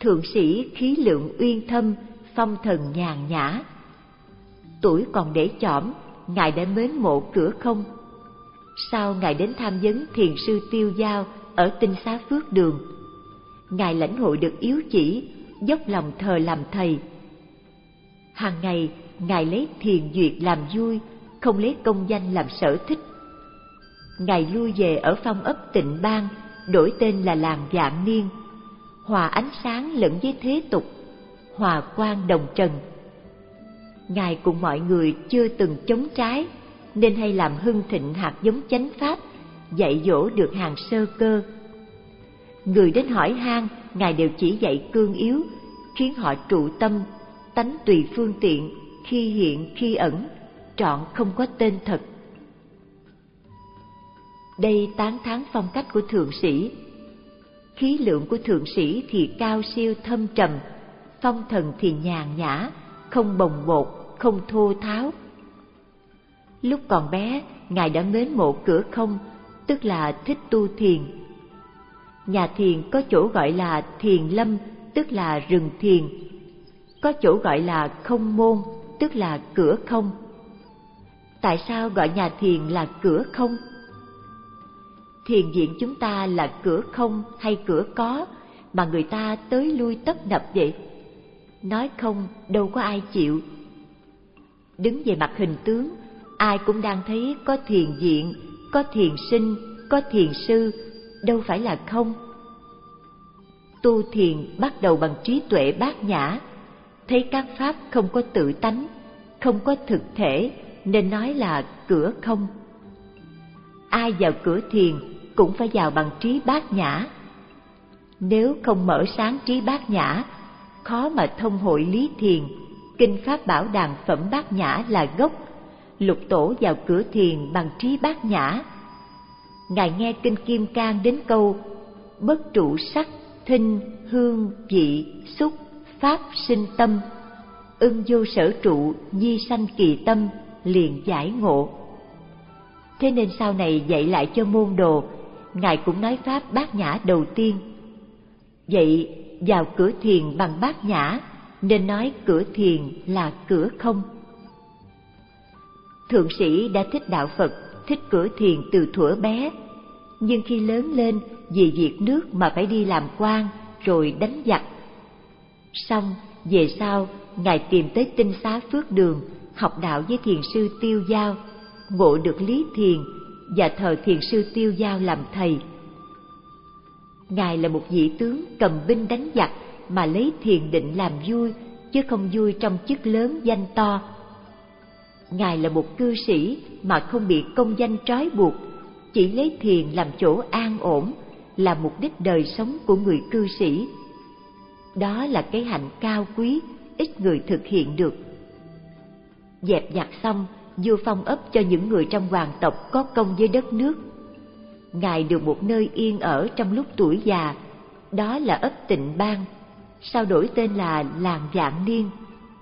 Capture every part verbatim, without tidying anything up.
thượng sĩ khí lượng uyên thâm, phong thần nhàn nhã. Tuổi còn để chỏm, ngài đã mến mộ Cửa Không. Sau ngài đến tham vấn thiền sư Tiêu Dao ở Tinh Xá Phước Đường, ngài lãnh hội được yếu chỉ, dốc lòng thờ làm thầy. Hàng ngày ngài lấy thiền duyệt làm vui, không lấy công danh làm sở thích. Ngài lui về ở phong ấp Tịnh Bang, đổi tên là làng Vạn Niên, hòa ánh sáng lẫn với thế tục, hòa quang đồng trần. Ngài cùng mọi người chưa từng chống trái, nên hay làm hưng thịnh hạt giống chánh pháp, dạy dỗ được hàng sơ cơ. Người đến hỏi han, ngài đều chỉ dạy cương yếu, khiến họ trụ tâm, tánh tùy phương tiện, khi hiện khi ẩn, trọn không có tên thật. Đây tán thán phong cách của thượng sĩ. Khí lượng của thượng sĩ thì cao siêu thâm trầm, phong thần thì nhàn nhã, không bồng bột, không thô tháo. Lúc còn bé, ngài đã mến mộ Cửa Không, tức là thích tu thiền. Nhà thiền có chỗ gọi là thiền lâm, tức là rừng thiền. Có chỗ gọi là không môn, tức là cửa không. Tại sao gọi nhà thiền là cửa không? Thiền viện chúng ta là cửa không hay cửa có mà người ta tới lui tấp nập vậy? Nói không đâu có ai chịu. Đứng về mặt hình tướng, ai cũng đang thấy có thiền viện, có thiền sinh, có thiền sư, đâu phải là không. Tu thiền bắt đầu bằng trí tuệ bát nhã, thấy các pháp không có tự tánh, không có thực thể, nên nói là cửa không. Ai vào cửa thiền cũng phải vào bằng trí bát nhã. Nếu không mở sáng trí bát nhã, khó mà thông hội lý thiền. Kinh Pháp Bảo Đàn phẩm bát nhã là gốc. Lục Tổ vào cửa thiền bằng trí bát nhã. Ngài nghe kinh Kim Cang đến câu bất trụ sắc, thinh, hương, vị, xúc, pháp sinh tâm, ưng vô sở trụ, di sanh kỳ tâm, liền giải ngộ. Thế nên sau này dạy lại cho môn đồ, Ngài cũng nói pháp bát nhã đầu tiên. Vậy vào cửa thiền bằng bát nhã, nên nói cửa thiền là cửa không. Thượng sĩ đã thích đạo Phật, thích cửa thiền từ thuở bé, nhưng khi lớn lên vì việc nước mà phải đi làm quan rồi đánh giặc. Xong về sau Ngài tìm tới Tinh Xá Phước Đường học đạo với thiền sư Tiêu Dao, ngộ được lý thiền và thờ thiền sư Tiêu Dao làm thầy. Ngài là một vị tướng cầm binh đánh giặc mà lấy thiền định làm vui, chứ không vui trong chức lớn danh to. Ngài là một cư sĩ mà không bị công danh trói buộc, chỉ lấy thiền làm chỗ an ổn, là mục đích đời sống của người cư sĩ. Đó là cái hạnh cao quý, ít người thực hiện được. Dẹp giặc xong, vua phong ấp cho những người trong hoàng tộc có công với đất nước. Ngài được một nơi yên ở trong lúc tuổi già, đó là ấp Tịnh Bang, sau đổi tên là làng Vạn Niên.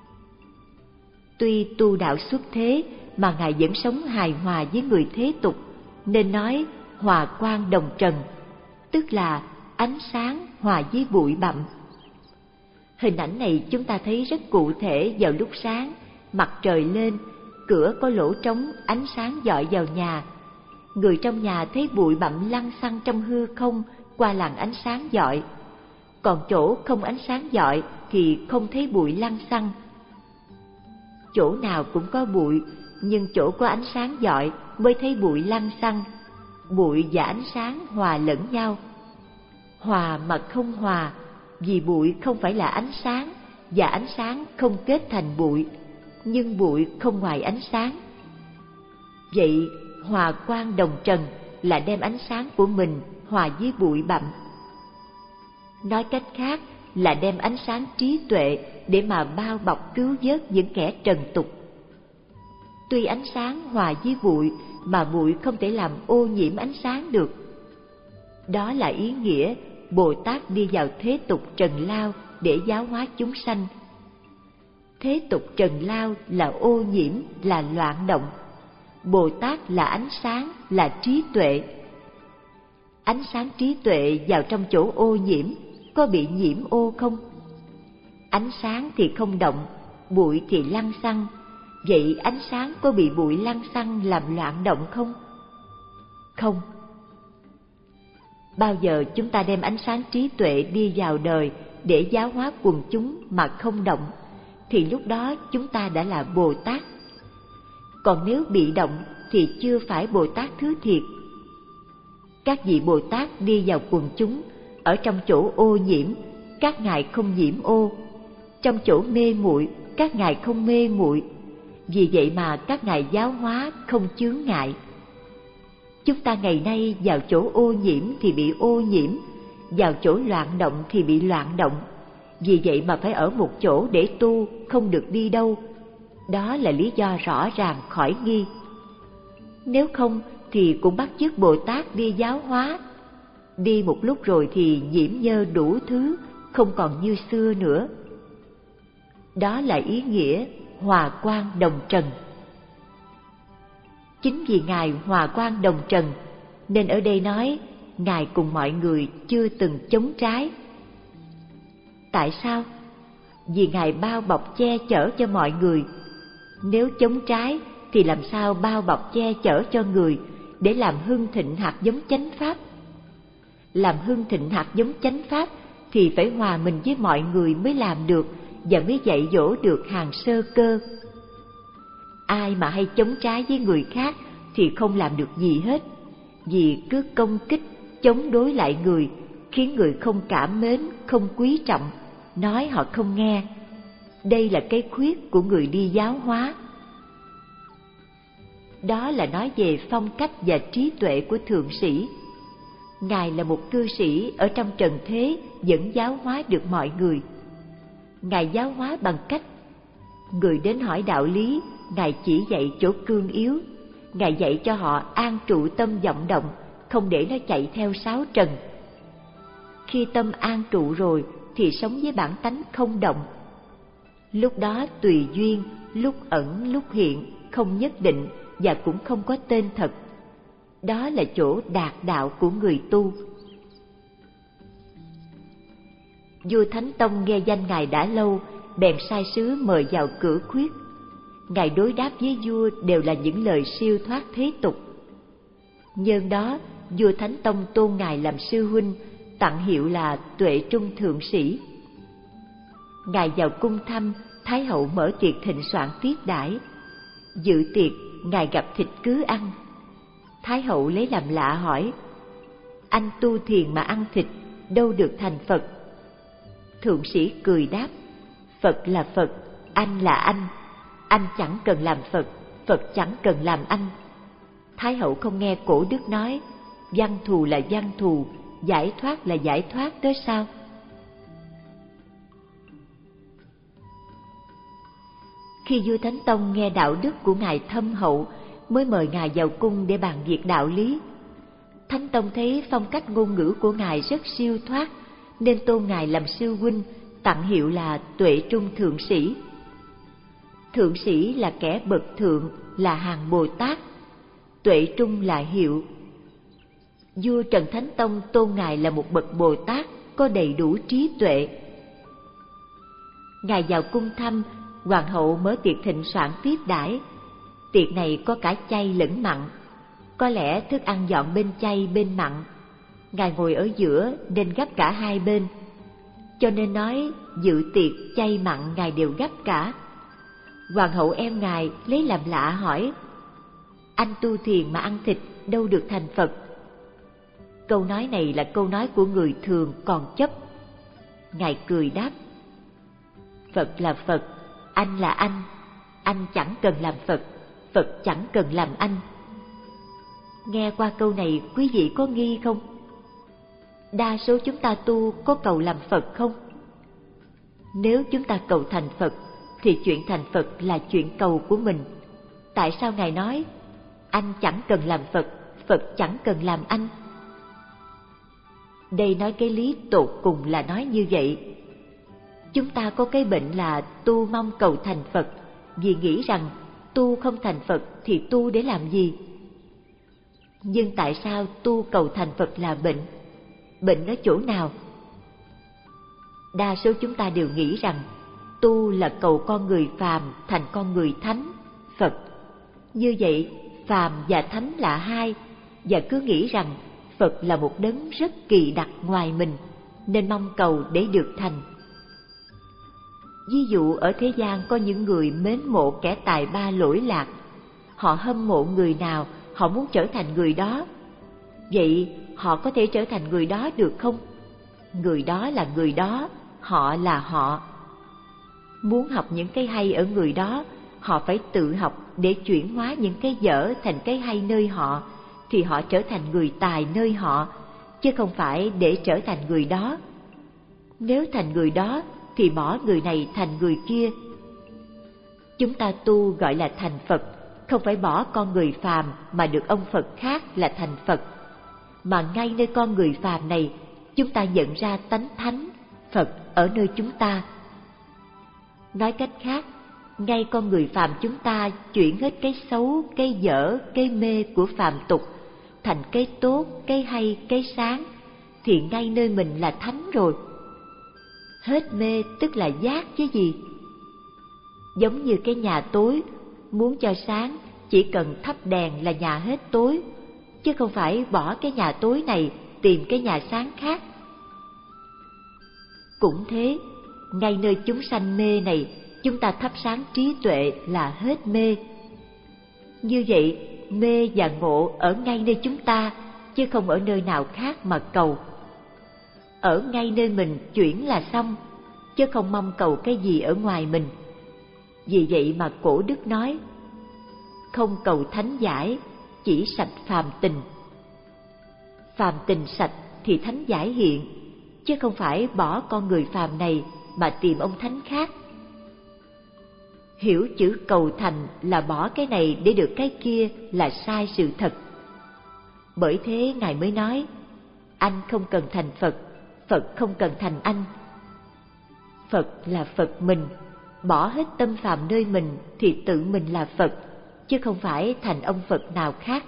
Tuy tu đạo xuất thế mà Ngài vẫn sống hài hòa với người thế tục, nên nói hòa quang đồng trần, tức là ánh sáng hòa với bụi bặm. Hình ảnh này chúng ta thấy rất cụ thể vào lúc sáng, mặt trời lên, cửa có lỗ trống, ánh sáng dọi vào nhà. Người trong nhà thấy bụi bặm lăng xăng trong hư không qua làn ánh sáng dọi. Còn chỗ không ánh sáng dọi thì không thấy bụi lăng xăng. Chỗ nào cũng có bụi, nhưng chỗ có ánh sáng dọi mới thấy bụi lăng xăng. Bụi và ánh sáng hòa lẫn nhau. Hòa mà không hòa, vì bụi không phải là ánh sáng, và ánh sáng không kết thành bụi, nhưng bụi không ngoài ánh sáng. Vậy hòa quang đồng trần là đem ánh sáng của mình hòa với bụi bặm. Nói cách khác là đem ánh sáng trí tuệ để mà bao bọc cứu vớt những kẻ trần tục. Tuy ánh sáng hòa với bụi mà bụi không thể làm ô nhiễm ánh sáng được. Đó là ý nghĩa Bồ Tát đi vào thế tục trần lao để giáo hóa chúng sanh. Thế tục trần lao là ô nhiễm, là loạn động. Bồ Tát là ánh sáng, là trí tuệ. Ánh sáng trí tuệ vào trong chỗ ô nhiễm, có bị nhiễm ô không? Ánh sáng thì không động, bụi thì lăng xăng. Vậy ánh sáng có bị bụi lăng xăng làm loạn động không? Không. Bao giờ chúng ta đem ánh sáng trí tuệ đi vào đời để giáo hóa quần chúng mà không động, thì lúc đó chúng ta đã là Bồ Tát. Còn nếu bị động thì chưa phải Bồ Tát thứ thiệt. Các vị Bồ Tát đi vào quần chúng, ở trong chỗ ô nhiễm, các ngài không nhiễm ô. Trong chỗ mê muội, các ngài không mê muội. Vì vậy mà các ngài giáo hóa không chướng ngại. Chúng ta ngày nay vào chỗ ô nhiễm thì bị ô nhiễm, vào chỗ loạn động thì bị loạn động. Vì vậy mà phải ở một chỗ để tu, không được đi đâu. Đó là lý do rõ ràng khỏi nghi. Nếu không thì cũng bắt chước Bồ Tát đi giáo hóa. Đi một lúc rồi thì nhiễm nhơ đủ thứ, không còn như xưa nữa. Đó là ý nghĩa hòa quang đồng trần. Chính vì Ngài hòa quang đồng trần, nên ở đây nói Ngài cùng mọi người chưa từng chống trái. Tại sao? Vì Ngài bao bọc che chở cho mọi người. Nếu chống trái thì làm sao bao bọc che chở cho người để làm hưng thịnh hạt giống chánh pháp? Làm hưng thịnh hạt giống chánh pháp thì phải hòa mình với mọi người mới làm được, và mới dạy dỗ được hàng sơ cơ. Ai mà hay chống trái với người khác thì không làm được gì hết, vì cứ công kích, chống đối lại người, khiến người không cảm mến, không quý trọng, nói họ không nghe. Đây là cái khuyết của người đi giáo hóa. Đó là nói về phong cách và trí tuệ của thượng sĩ. Ngài là một cư sĩ ở trong trần thế, vẫn giáo hóa được mọi người. Ngài giáo hóa bằng cách người đến hỏi đạo lý, Ngài chỉ dạy chỗ cương yếu. Ngài dạy cho họ an trụ tâm vọng động, không để nó chạy theo sáu trần. Khi tâm an trụ rồi thì sống với bản tánh không động. Lúc đó tùy duyên, lúc ẩn lúc hiện, không nhất định và cũng không có tên thật. Đó là chỗ đạt đạo của người tu. Vua Thánh Tông nghe danh Ngài đã lâu, bèn sai sứ mời vào cửa khuyết. Ngài đối đáp với vua đều là những lời siêu thoát thế tục. Nhân đó, vua Thánh Tông tôn Ngài làm sư huynh, tặng hiệu là Tuệ Trung Thượng Sĩ. Ngài vào cung thăm, Thái hậu mở tiệc thịnh soạn tiếp đãi. Dự tiệc, Ngài gặp thịt cứ ăn. Thái hậu lấy làm lạ hỏi: anh tu thiền mà ăn thịt, đâu được thành Phật? Thượng sĩ cười đáp: Phật là Phật, anh là anh. Anh chẳng cần làm Phật, Phật chẳng cần làm anh. Thái hậu không nghe cổ đức nói văn thù là văn thù, giải thoát là giải thoát đó sao? Khi vua Thánh Tông nghe đạo đức của Ngài thâm hậu, mới mời Ngài vào cung để bàn việc đạo lý. Thánh Tông thấy phong cách ngôn ngữ của Ngài rất siêu thoát, nên tôn Ngài làm sư huynh, tặng hiệu là Tuệ Trung Thượng Sĩ. Thượng sĩ là kẻ bậc thượng, là hàng Bồ Tát. Tuệ Trung là hiệu. Vua Trần Thánh Tông tôn Ngài là một bậc Bồ Tát, có đầy đủ trí tuệ. Ngài vào cung thăm, hoàng hậu mở tiệc thịnh soạn tiếp đãi. Tiệc này có cả chay lẫn mặn. Có lẽ thức ăn dọn bên chay bên mặn. Ngài ngồi ở giữa nên gắp cả hai bên. Cho nên nói dự tiệc chay mặn Ngài đều gắp cả. Hoàng hậu em Ngài lấy làm lạ hỏi: anh tu thiền mà ăn thịt, đâu được thành Phật? Câu nói này là câu nói của người thường còn chấp. Ngài cười đáp: Phật là Phật, anh là anh. Anh chẳng cần làm Phật, Phật chẳng cần làm anh. Nghe qua câu này quý vị có nghi không? Đa số chúng ta tu có cầu làm Phật không? Nếu chúng ta cầu thành Phật thì chuyện thành Phật là chuyện cầu của mình. Tại sao Ngài nói anh chẳng cần làm Phật, Phật chẳng cần làm anh? Đây nói cái lý tột cùng là nói như vậy. Chúng ta có cái bệnh là tu mong cầu thành Phật, vì nghĩ rằng tu không thành Phật thì tu để làm gì? Nhưng tại sao tu cầu thành Phật là bệnh? Bệnh ở chỗ nào? Đa số chúng ta đều nghĩ rằng tu là cầu con người phàm thành con người thánh, Phật. Như vậy, phàm và thánh là hai, và cứ nghĩ rằng Phật là một đấng rất kỳ đặc ngoài mình, nên mong cầu để được thành. Ví dụ ở thế gian có những người mến mộ kẻ tài ba lỗi lạc, họ hâm mộ người nào, họ muốn trở thành người đó. Vậy họ có thể trở thành người đó được không? Người đó là người đó, họ là họ. Muốn học những cái hay ở người đó, họ phải tự học để chuyển hóa những cái dở thành cái hay nơi họ, thì họ trở thành người tài nơi họ, chứ không phải để trở thành người đó. Nếu thành người đó thì bỏ người này thành người kia. Chúng ta tu gọi là thành Phật, không phải bỏ con người phàm mà được ông Phật khác là thành Phật, mà ngay nơi con người phàm này chúng ta nhận ra tánh thánh Phật ở nơi chúng ta. Nói cách khác, ngay con người phàm chúng ta chuyển hết cái xấu, cái dở, cái mê của phàm tục thành cái tốt, cái hay, cái sáng, thì ngay nơi mình là thánh rồi. Hết mê tức là giác chứ gì. Giống như cái nhà tối, muốn cho sáng chỉ cần thắp đèn là nhà hết tối, chứ không phải bỏ cái nhà tối này tìm cái nhà sáng khác. Cũng thế, ngay nơi chúng sanh mê này, chúng ta thắp sáng trí tuệ là hết mê. Như vậy, mê và ngộ ở ngay nơi chúng ta, chứ không ở nơi nào khác mà cầu. Ở ngay nơi mình chuyển là xong, chứ không mong cầu cái gì ở ngoài mình. Vì vậy mà cổ đức nói, không cầu thánh giải, chỉ sạch phàm tình. Phàm tình sạch thì thánh giải hiện, chứ không phải bỏ con người phàm này mà tìm ông thánh khác. Hiểu chữ cầu thành là bỏ cái này để được cái kia là sai sự thật. Bởi thế Ngài mới nói, anh không cần thành Phật, Phật không cần thành anh. Phật là Phật mình, bỏ hết tâm phàm nơi mình thì tự mình là Phật, chứ không phải thành ông Phật nào khác.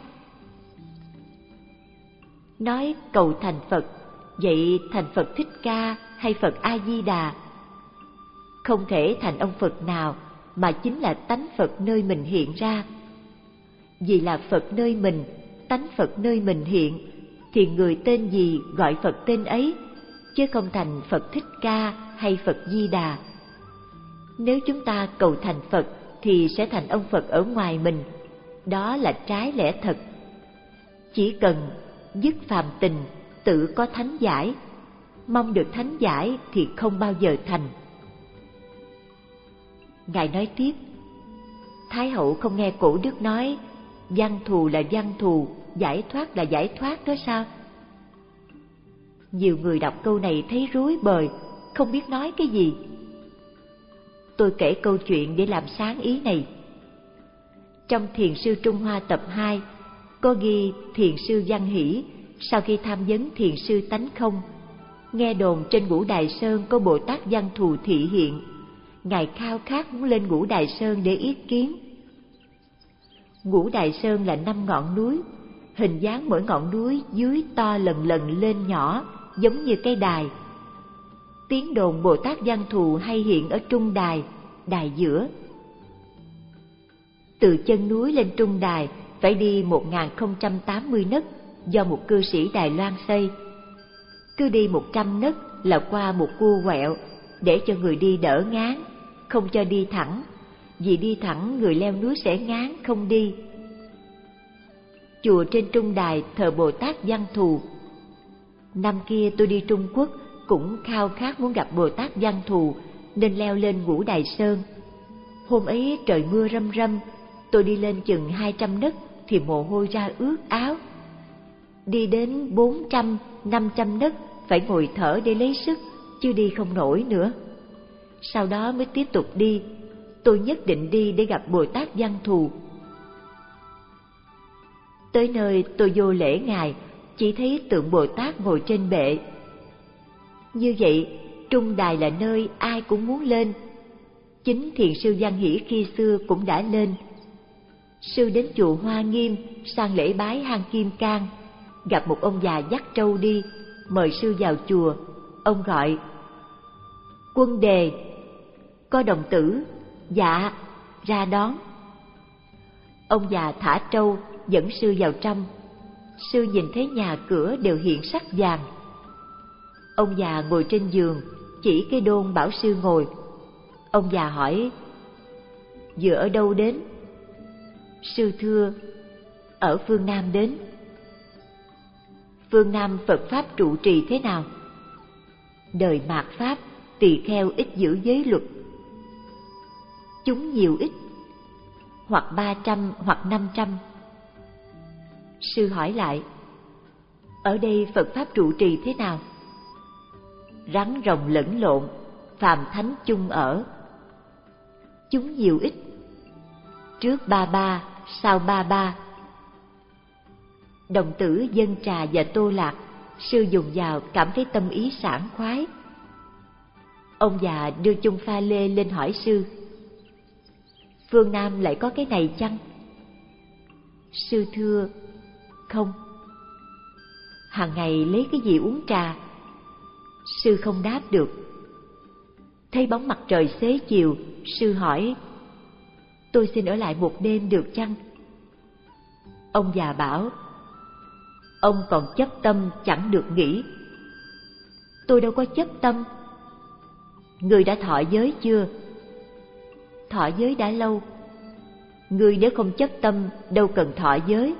Nói cầu thành Phật, vậy thành Phật Thích Ca hay Phật A Di Đà? Không thể thành ông Phật nào, mà chính là tánh Phật nơi mình hiện ra. Vì là Phật nơi mình, tánh Phật nơi mình hiện, thì người tên gì gọi Phật tên ấy, chứ không thành Phật Thích Ca hay Phật Di Đà. Nếu chúng ta cầu thành Phật thì sẽ thành ông Phật ở ngoài mình, đó là trái lẽ thật. Chỉ cần dứt phàm tình, tự có thánh giải, mong được thánh giải thì không bao giờ thành. Ngài nói tiếp, Thái hậu không nghe cổ đức nói văn thù là văn thù, giải thoát là giải thoát đó sao? Nhiều người đọc câu này thấy rối bời, không biết nói cái gì. Tôi kể câu chuyện để làm sáng ý này. Trong Thiền sư Trung Hoa tập hai, có ghi Thiền sư Văn Hỷ sau khi tham vấn Thiền sư Tánh Không, nghe đồn trên Ngũ Đài Sơn có Bồ Tát Văn Thù thị hiện. Ngài khao khát muốn lên Ngũ Đài Sơn để yết kiến. Ngũ Đài Sơn là năm ngọn núi, hình dáng mỗi ngọn núi dưới to lần lần lên nhỏ, giống như cái đài. Tiếng đồn Bồ Tát Văn Thù hay hiện ở trung đài, đài giữa. Từ chân núi lên trung đài phải đi một nghìn không trăm tám mươi nấc do một cư sĩ Đài Loan xây. Cứ đi một trăm nấc là qua một cua quẹo để cho người đi đỡ ngán, không cho đi thẳng, vì đi thẳng người leo núi sẽ ngán không đi. Chùa trên trung đài thờ Bồ Tát Văn Thù. Năm kia tôi đi Trung Quốc cũng khao khát muốn gặp Bồ Tát Văn Thù nên leo lên Ngũ Đài Sơn. Hôm ấy trời mưa râm râm, tôi đi lên chừng hai trăm nấc thì mồ hôi ra ướt áo. Đi đến bốn trăm, năm trăm nấc phải ngồi thở để lấy sức, chứ đi không nổi nữa. Sau đó mới tiếp tục đi, tôi nhất định đi để gặp Bồ Tát Văn Thù. Tới nơi tôi vô lễ Ngài, chỉ thấy tượng Bồ Tát ngồi trên bệ. Như vậy, trung đài là nơi ai cũng muốn lên. Chính Thiền sư Văn Hỷ khi xưa cũng đã lên. Sư đến chùa Hoa Nghiêm sang lễ bái hang Kim Cang, gặp một ông già dắt trâu đi, mời sư vào chùa. Ông gọi: Quân Đề. Có đồng tử. Dạ, ra đón. Ông già thả trâu dẫn sư vào trong. Sư nhìn thấy nhà cửa đều hiện sắc vàng. Ông già ngồi trên giường, chỉ cái đôn bảo sư ngồi. Ông già hỏi: vừa ở đâu đến? Sư thưa: ở phương Nam đến. Phương Nam Phật Pháp trụ trì thế nào? Đời mạt Pháp, tỳ kheo ít giữ giới luật. Chúng nhiều ít, hoặc ba trăm hoặc năm trăm. Sư hỏi lại: ở đây Phật Pháp trụ trì thế nào? Rắn rồng lẫn lộn, phàm thánh chung ở. Chúng nhiều ít, trước ba ba, sau ba ba. Đồng tử dâng trà và tô lạc, sư dùng vào cảm thấy tâm ý sảng khoái. Ông già đưa chung pha lê lên hỏi sư: phương Nam lại có cái này chăng? Sư thưa: không. Hàng ngày lấy cái gì uống trà? Sư không đáp được. Thấy bóng mặt trời xế chiều, sư hỏi: tôi xin ở lại một đêm được chăng? Ông già bảo: ông còn chấp tâm chẳng được nghỉ. Tôi đâu có chấp tâm. Người đã thọ giới chưa? Thọ giới đã lâu. Người nếu không chấp tâm, đâu cần thọ giới.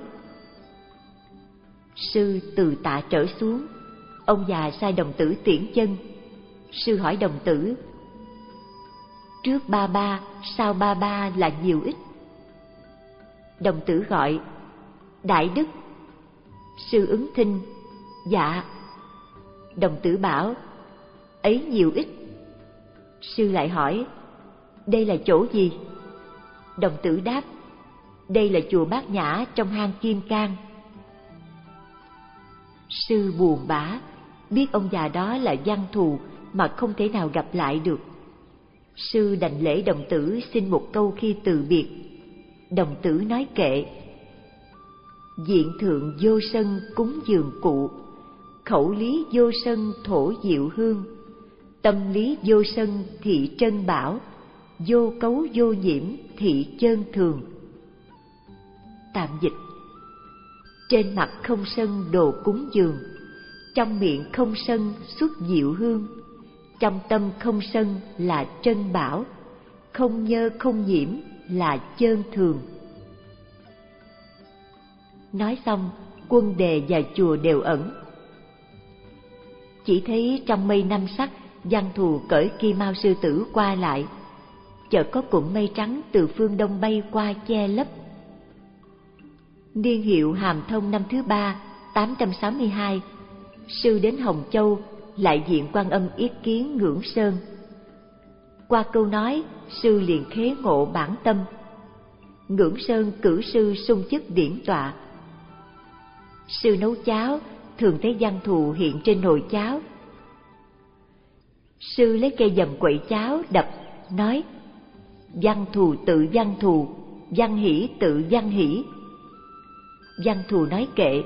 Sư từ tạ trở xuống. Ông già sai đồng tử tiễn chân. Sư hỏi đồng tử: trước ba ba, sau ba ba là nhiều ít? Đồng tử gọi: đại đức. Sư ứng thinh: dạ. Đồng tử bảo: ấy nhiều ít. Sư lại hỏi: đây là chỗ gì? Đồng tử đáp: đây là chùa Bát Nhã trong hang Kim Cang. Sư buồn bã, biết ông già đó là văn thù mà không thể nào gặp lại được. Sư đành lễ đồng tử xin một câu khi từ biệt. Đồng tử nói kệ: diện thượng vô sân cúng dường cụ, khẩu lý vô sân thổ diệu hương, tâm lý vô sân thị trân bảo, vô cấu vô nhiễm thị chơn thường. Tạm dịch: trên mặt không sân đồ cúng dường, trong miệng không sân xuất diệu hương, trong tâm không sân là trân bảo, không nhơ không nhiễm là chơn thường. Nói xong, quân đề và chùa đều ẩn. Chỉ thấy trong mây năm sắc, văn thù cởi kim mao sư tử qua lại. Chợt có cụm mây trắng từ phương đông bay qua che lấp. Niên hiệu Hàm Thông năm thứ ba, tám trăm sáu mươi hai, sư đến Hồng Châu, lại diện Quan Âm yết kiến Ngưỡng Sơn. Qua câu nói, sư liền khế ngộ bản tâm. Ngưỡng Sơn cử sư sung chức điển tọa. Sư nấu cháo, thường thấy văn thù hiện trên nồi cháo. Sư lấy cây dầm quậy cháo đập, nói: văn thù tự văn thù, văn hỷ tự văn hỷ. Văn thù nói kệ: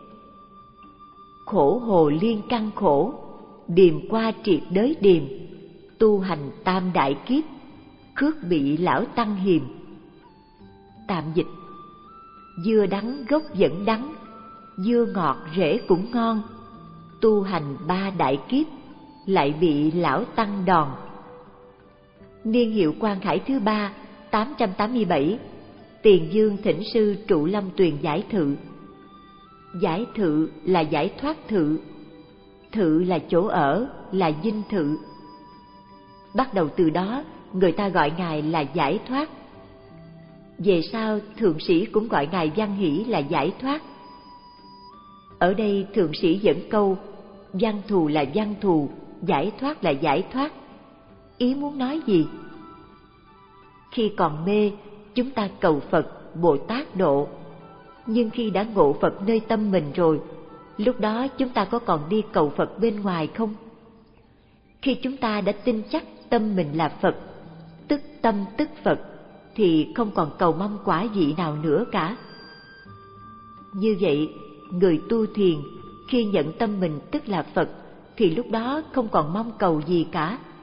khổ hồ liên căn khổ, điềm qua triệt đới điềm, tu hành tam đại kiếp, khước bị lão tăng hiềm. Tạm dịch: dưa đắng gốc vẫn đắng, dưa ngọt rễ cũng ngon, tu hành ba đại kiếp, lại bị lão tăng đòn. Niên hiệu Quan Khải thứ ba, tám trăm tám mươi bảy, Tiền Dương thỉnh sư trụ lâm tuyền giải thự. Giải thự là giải thoát thự, thự là chỗ ở, là dinh thự. Bắt đầu từ đó, người ta gọi ngài là giải thoát. Về sau, thượng sĩ cũng gọi ngài Văn Hỷ là giải thoát. Ở đây thượng sĩ dẫn câu: văn thù là văn thù, giải thoát là giải thoát. Ý muốn nói gì? Khi còn mê, chúng ta cầu Phật, Bồ Tát độ. Nhưng khi đã ngộ Phật nơi tâm mình rồi, lúc đó chúng ta có còn đi cầu Phật bên ngoài không? Khi chúng ta đã tin chắc tâm mình là Phật, tức tâm tức Phật, thì không còn cầu mong quả vị nào nữa cả. Như vậy, người tu thiền khi nhận tâm mình tức là Phật, thì lúc đó không còn mong cầu gì cả.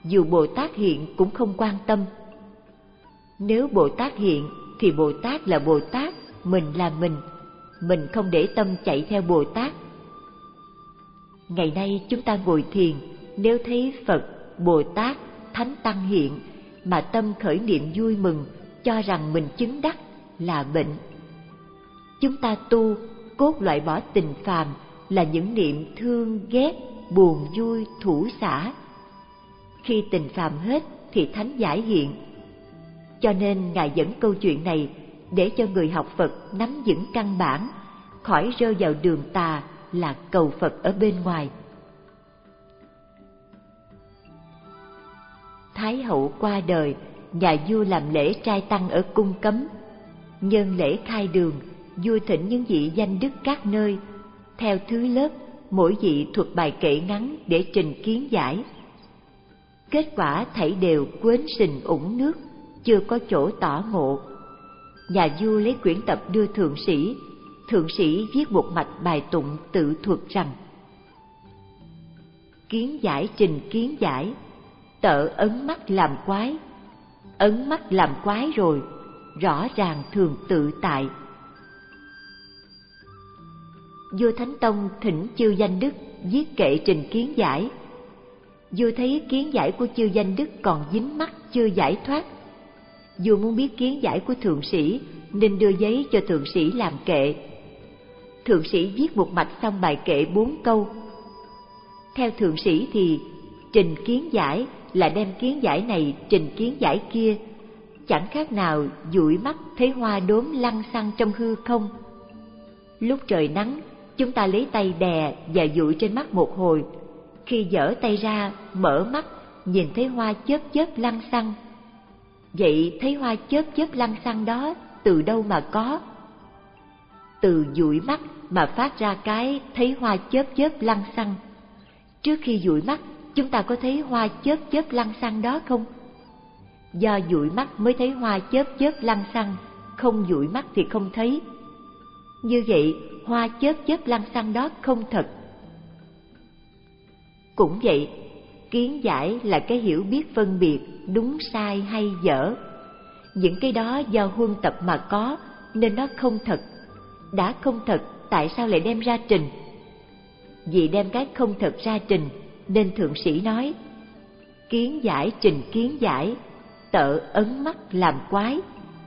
dù Bồ Tát hiện cũng không quan tâm. Nếu Bồ Tát hiện thì Bồ Tát là Bồ Tát, mình là mình, mình không để tâm chạy theo Bồ Tát. Ngày nay chúng ta ngồi thiền, nếu thấy Phật, Bồ Tát, Thánh Tăng hiện mà tâm khởi niệm vui mừng, cho rằng mình chứng đắc là bệnh. Chúng ta tu cốt loại bỏ tình phàm là những niệm thương, ghét, buồn, vui, thủ xả. Khi tình phàm hết thì thánh giải hiện. Cho nên Ngài dẫn câu chuyện này để cho người học Phật nắm vững căn bản, khỏi rơi vào đường tà là cầu Phật ở bên ngoài. Thái hậu qua đời, nhà vua làm lễ trai tăng ở cung cấm. Nhân lễ khai đường, vua thỉnh những vị danh đức các nơi, theo thứ lớp, mỗi vị thuật bài kệ ngắn để trình kiến giải. Kết quả thảy đều quến sình ủng nước, chưa có chỗ tỏ ngộ. Nhà vua lấy quyển tập đưa thượng sĩ, thượng sĩ viết một mạch bài tụng tự thuật rằng: kiến giải trình kiến giải, tợ ấn mắt làm quái. Ấn mắt làm quái rồi, rõ ràng thường tự tại. Vua Thánh Tông thỉnh chư danh đức viết kệ trình kiến giải. Vua thấy kiến giải của chư danh đức còn dính mắc chưa giải thoát. Vua muốn biết kiến giải của thượng sĩ nên đưa giấy cho thượng sĩ làm kệ. Thượng sĩ viết một mạch xong bài kệ bốn câu. Theo thượng sĩ thì trình kiến giải là đem kiến giải này trình kiến giải kia, chẳng khác nào dụi mắt thấy hoa đốm lăng xăng trong hư không. Lúc trời nắng, chúng ta lấy tay đè và dụi trên mắt một hồi. Khi giở tay ra, mở mắt, nhìn thấy hoa chớp chớp lăng xăng. Vậy thấy hoa chớp chớp lăng xăng đó từ đâu mà có? Từ dụi mắt mà phát ra cái thấy hoa chớp chớp lăng xăng. Trước khi dụi mắt, chúng ta có thấy hoa chớp chớp lăng xăng đó không? Do dụi mắt mới thấy hoa chớp chớp lăng xăng, không dụi mắt thì không thấy. Như vậy, hoa chớp chớp lăng xăng đó không thật. Cũng vậy, kiến giải là cái hiểu biết phân biệt đúng sai hay dở. Những cái đó do huân tập mà có nên nó không thật. Đã không thật, tại sao lại đem ra trình? Vì đem cái không thật ra trình nên thượng sĩ nói: kiến giải trình kiến giải, tợ ấn mắt làm quái.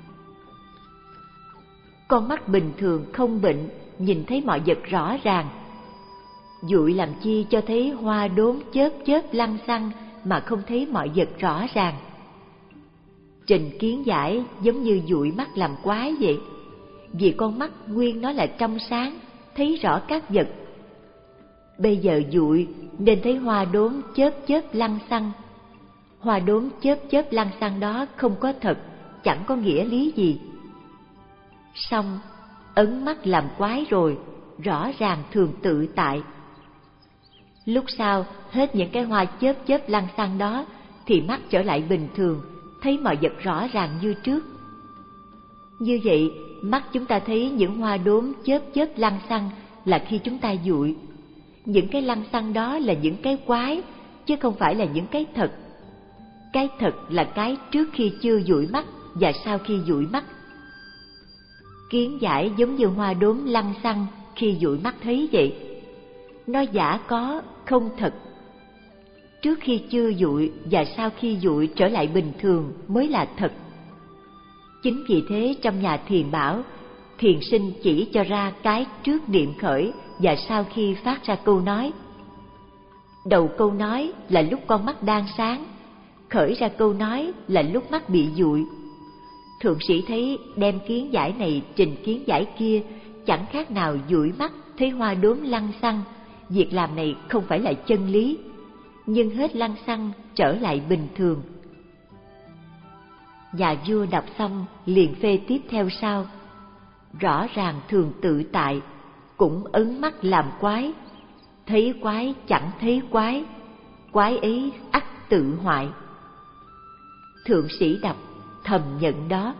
Con mắt bình thường không bệnh, nhìn thấy mọi vật rõ ràng. Dụi làm chi cho thấy hoa đốm chớp chớp lăng xăng mà không thấy mọi vật rõ ràng. Trình kiến giải giống như dụi mắt làm quái vậy. Vì con mắt nguyên nó là trong sáng, thấy rõ các vật. Bây giờ dụi nên thấy hoa đốm chớp chớp lăng xăng. Hoa đốm chớp chớp lăng xăng đó không có thật, chẳng có nghĩa lý gì. Xong, ấn mắt làm quái rồi, rõ ràng thường tự tại. Lúc sau, hết những cái hoa chớp chớp lăng xăng đó, thì mắt trở lại bình thường, thấy mọi vật rõ ràng như trước. Như vậy, mắt chúng ta thấy những hoa đốm chớp chớp lăng xăng là khi chúng ta dụi. Những cái lăng xăng đó là những cái quái, chứ không phải là những cái thật. Cái thật là cái trước khi chưa dụi mắt và sau khi dụi mắt. Kiến giải giống như hoa đốm lăng xăng khi dụi mắt thấy vậy. Nó giả có, không thật. Trước khi chưa dụi và sau khi dụi trở lại bình thường mới là thật. Chính vì thế trong nhà thiền bảo, thiền sinh chỉ cho ra cái trước niệm khởi và sau khi phát ra câu nói. Đầu câu nói là lúc con mắt đang sáng, khởi ra câu nói là lúc mắt bị dụi. Thượng sĩ thấy đem kiến giải này trình kiến giải kia chẳng khác nào dụi mắt thấy hoa đốm lăng xăng. Việc làm này không phải là chân lý, nhưng hết lăng xăng trở lại bình thường. Nhà vua đọc xong liền phê tiếp theo sau: rõ ràng thường tự tại, cũng ấn mắt làm quái. Thấy quái chẳng thấy quái, quái ấy ắt tự hoại. Thượng sĩ đọc thầm nhận đó.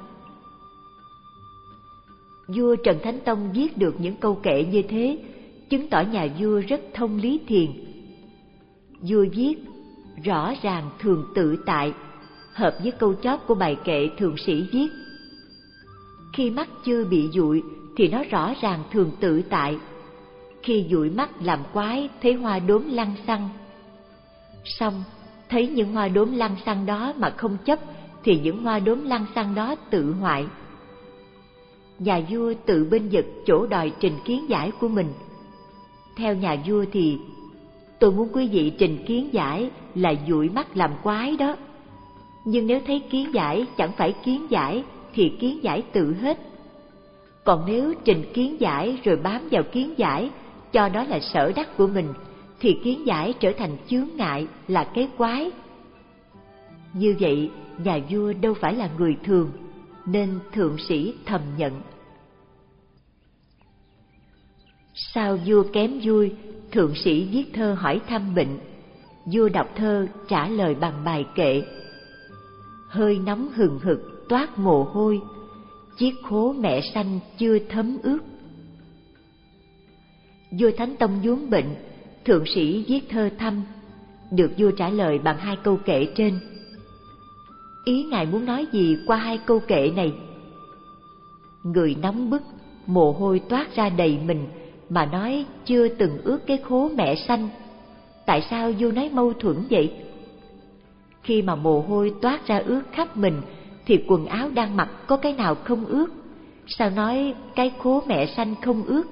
Vua Trần Thánh Tông viết được những câu kệ như thế, chứng tỏ nhà vua rất thông lý thiền. Vua viết: rõ ràng thường tự tại, hợp với câu chót của bài kệ thượng sĩ viết. Khi mắt chưa bị dụi thì nó rõ ràng thường tự tại, khi dụi mắt làm quái thấy hoa đốm lăng xăng. Xong, thấy những hoa đốm lăng xăng đó mà không chấp thì những hoa đốm lăng xăng đó tự hoại. Nhà vua tự bên vực chỗ đòi trình kiến giải của mình. Theo nhà vua thì tôi muốn quý vị trình kiến giải là dụi mắt làm quái đó. Nhưng nếu thấy kiến giải chẳng phải kiến giải thì kiến giải tự hết. Còn nếu trình kiến giải rồi bám vào kiến giải, cho đó là sở đắc của mình, thì kiến giải trở thành chướng ngại, là cái quái. Như vậy, nhà vua đâu phải là người thường, nên thượng sĩ thầm nhận. Sao vua kém vui, thượng sĩ viết thơ hỏi thăm bệnh. Vua đọc thơ trả lời bằng bài kệ. Hơi nóng hừng hực toát mồ hôi, chiếc khố mẹ sanh chưa thấm ướt. Vua Thánh Tông vướng bệnh, thượng sĩ viết thơ thăm, được vua trả lời bằng hai câu kệ trên. Ý ngài muốn nói gì qua hai câu kệ này? Người nóng bức, mồ hôi toát ra đầy mình, mà nói chưa từng ướt cái khố mẹ sanh. Tại sao vua nói mâu thuẫn vậy? Khi mà mồ hôi toát ra ướt khắp mình thì quần áo đang mặc có cái nào không ướt? Sao nói cái khố mẹ sanh không ướt?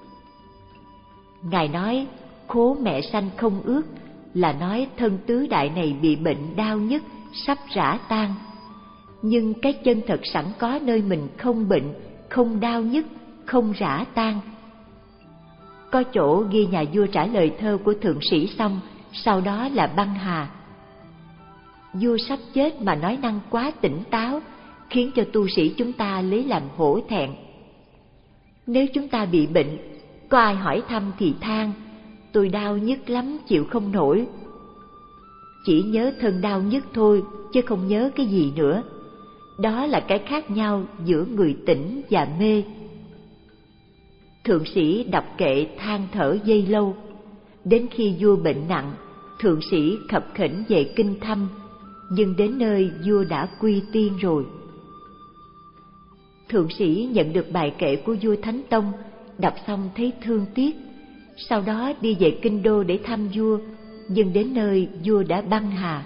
Ngài nói khố mẹ sanh không ướt là nói thân tứ đại này bị bệnh đau nhức, sắp rã tan. Nhưng cái chân thật sẵn có nơi mình không bệnh, không đau nhức, không rã tan. Có chỗ ghi nhà vua trả lời thơ của thượng sĩ xong, sau đó là băng hà. Vua sắp chết mà nói năng quá tỉnh táo, khiến cho tu sĩ chúng ta lấy làm hổ thẹn. Nếu chúng ta bị bệnh, có ai hỏi thăm thì than, tôi đau nhức lắm chịu không nổi. Chỉ nhớ thân đau nhức thôi, chứ không nhớ cái gì nữa. Đó là cái khác nhau giữa người tỉnh và mê. Thượng sĩ đọc kệ than thở dây lâu. Đến khi vua bệnh nặng, thượng sĩ khập khểnh về kinh thăm, nhưng đến nơi vua đã quy tiên rồi. Thượng sĩ nhận được bài kệ của vua Thánh Tông, đọc xong thấy thương tiếc, sau đó đi về kinh đô để thăm vua, nhưng đến nơi vua đã băng hà.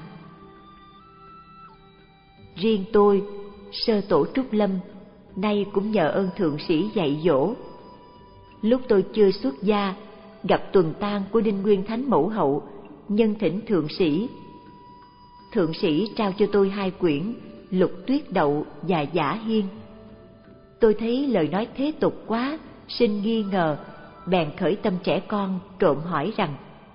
Riêng tôi, sơ tổ Trúc Lâm, nay cũng nhờ ơn thượng sĩ dạy dỗ. Lúc tôi chưa xuất gia, gặp tuần tang của Đinh Nguyên Thánh Mẫu Hậu, nhân thỉnh thượng sĩ. Thượng sĩ trao cho tôi hai quyển Lục Tuyết Đậu và Giả Hiên. Tôi thấy lời nói thế tục quá, sinh nghi ngờ, bèn khởi tâm trẻ con trộm hỏi rằng: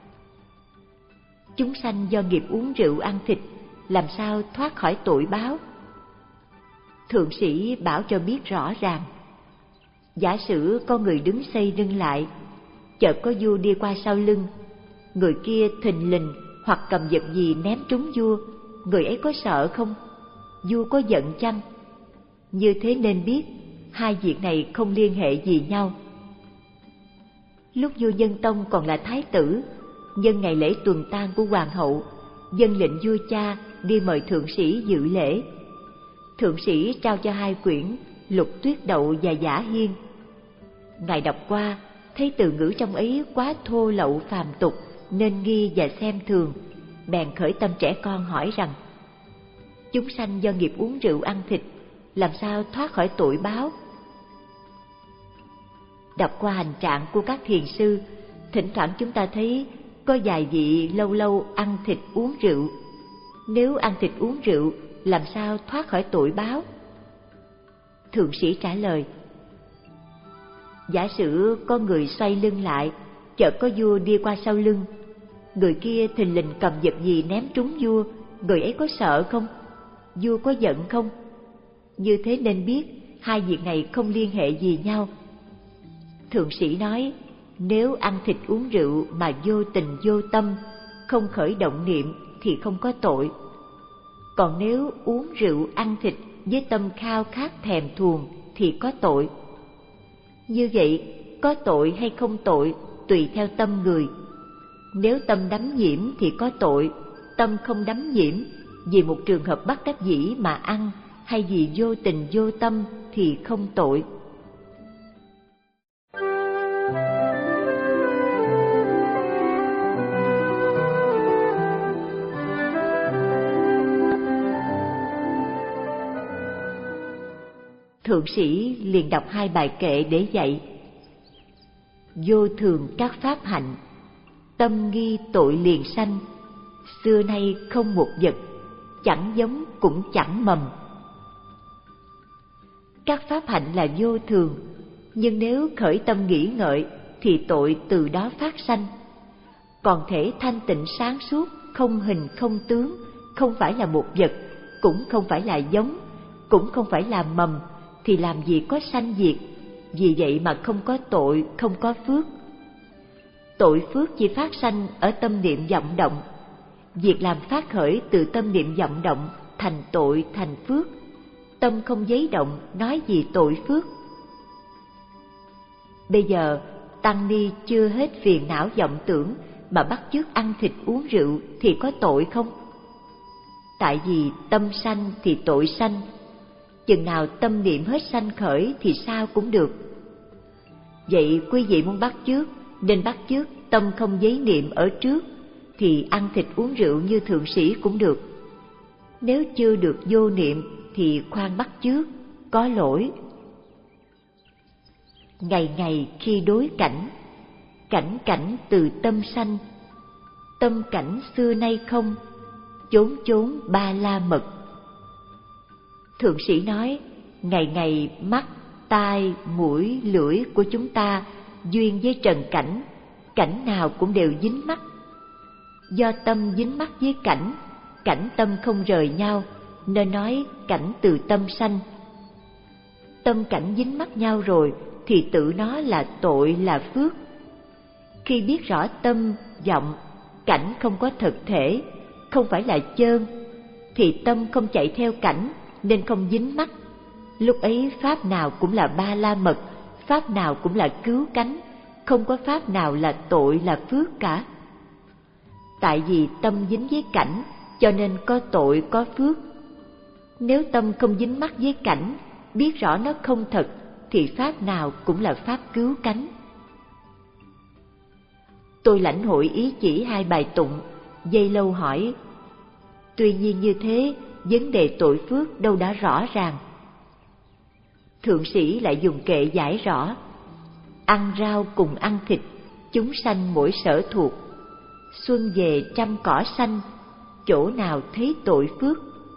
chúng sanh do nghiệp uống rượu ăn thịt, làm sao thoát khỏi tội báo? Thượng sĩ bảo cho biết rõ ràng. Giả sử có người đứng xây lưng lại, chợt có vua đi qua sau lưng, người kia thình lình hoặc cầm vật gì ném trúng vua, người ấy có sợ không? Vua có giận chăng? Như thế nên biết hai việc này không liên hệ gì nhau. Lúc vua Nhân Tông còn là thái tử, nhân ngày lễ tuần tang của hoàng hậu, dân lệnh vua cha đi mời thượng sĩ dự lễ. Thượng sĩ trao cho hai quyển Lục Tuyết Đậu và Giả Hiên. Ngài đọc qua, thấy từ ngữ trong ấy quá thô lậu phàm tục nên nghi và xem thường, bèn khởi tâm trẻ con hỏi rằng: chúng sanh do nghiệp uống rượu ăn thịt, làm sao thoát khỏi tội báo? Đọc qua hành trạng của các thiền sư, thỉnh thoảng chúng ta thấy có vài vị lâu lâu ăn thịt uống rượu. Nếu ăn thịt uống rượu, làm sao thoát khỏi tội báo? Thượng sĩ trả lời: giả sử có người xoay lưng lại, chợt có vua đi qua sau lưng, người kia thình lình cầm vật gì ném trúng vua, người ấy có sợ không? Vua có giận không? Như thế nên biết hai việc này không liên hệ gì nhau. Thượng sĩ nói, nếu ăn thịt uống rượu mà vô tình vô tâm, không khởi động niệm thì không có tội. Còn nếu uống rượu ăn thịt với tâm khao khát thèm thuồng thì có tội. Như vậy, có tội hay không tội tùy theo tâm người. Nếu tâm đắm nhiễm thì có tội, tâm không đắm nhiễm, vì một trường hợp bất đắc dĩ mà ăn, hay vì vô tình vô tâm thì không tội. Thượng sĩ liền đọc hai bài kệ để dạy: vô thường các pháp hạnh, tâm nghi tội liền sanh, xưa nay không một vật, chẳng giống cũng chẳng mầm. Các pháp hạnh là vô thường, nhưng nếu khởi tâm nghĩ ngợi thì tội từ đó phát sanh. Còn thể thanh tịnh sáng suốt, không hình không tướng, không phải là một vật, cũng không phải là giống, cũng không phải là mầm, thì làm gì có sanh diệt. Vì vậy mà không có tội, không có phước. Tội phước chỉ phát sanh ở tâm niệm vọng động. Việc làm phát khởi từ tâm niệm vọng động thành tội thành phước. Tâm không giấy động, nói gì tội phước. Bây giờ tăng ni chưa hết phiền não vọng tưởng mà bắt chước ăn thịt uống rượu thì có tội không? Tại vì tâm sanh thì tội sanh. Chừng nào tâm niệm hết sanh khởi thì sao cũng được. Vậy quý vị muốn bắt chước, nên bắt chước tâm không giấy niệm ở trước, thì ăn thịt uống rượu như thượng sĩ cũng được. Nếu chưa được vô niệm thì khoan bắt chước, có lỗi. Ngày ngày khi đối cảnh, cảnh cảnh từ tâm sanh, tâm cảnh xưa nay không, chốn chốn ba la mật. Thượng sĩ nói, ngày ngày mắt, tai, mũi, lưỡi của chúng ta duyên với trần cảnh, cảnh nào cũng đều dính mắc. Do tâm dính mắc với cảnh, cảnh tâm không rời nhau, nên nói cảnh từ tâm sanh. Tâm cảnh dính mắc nhau rồi thì tự nó là tội là phước. Khi biết rõ tâm, vọng, cảnh không có thực thể, không phải là chơn, thì tâm không chạy theo cảnh nên không dính mắc. Lúc ấy pháp nào cũng là ba la mật, pháp nào cũng là cứu cánh, không có pháp nào là tội là phước cả. Tại vì tâm dính với cảnh cho nên có tội có phước. Nếu tâm không dính mắc với cảnh, biết rõ nó không thật, thì pháp nào cũng là pháp cứu cánh. Tôi lãnh hội ý chỉ hai bài tụng, dây lâu hỏi: tuy nhiên như thế, vấn đề tội phước đâu đã rõ ràng. Thượng sĩ lại dùng kệ giải rõ: ăn rau cùng ăn thịt, chúng sanh mỗi sở thuộc. Xuân về trăm cỏ xanh, chỗ nào thấy tội phước.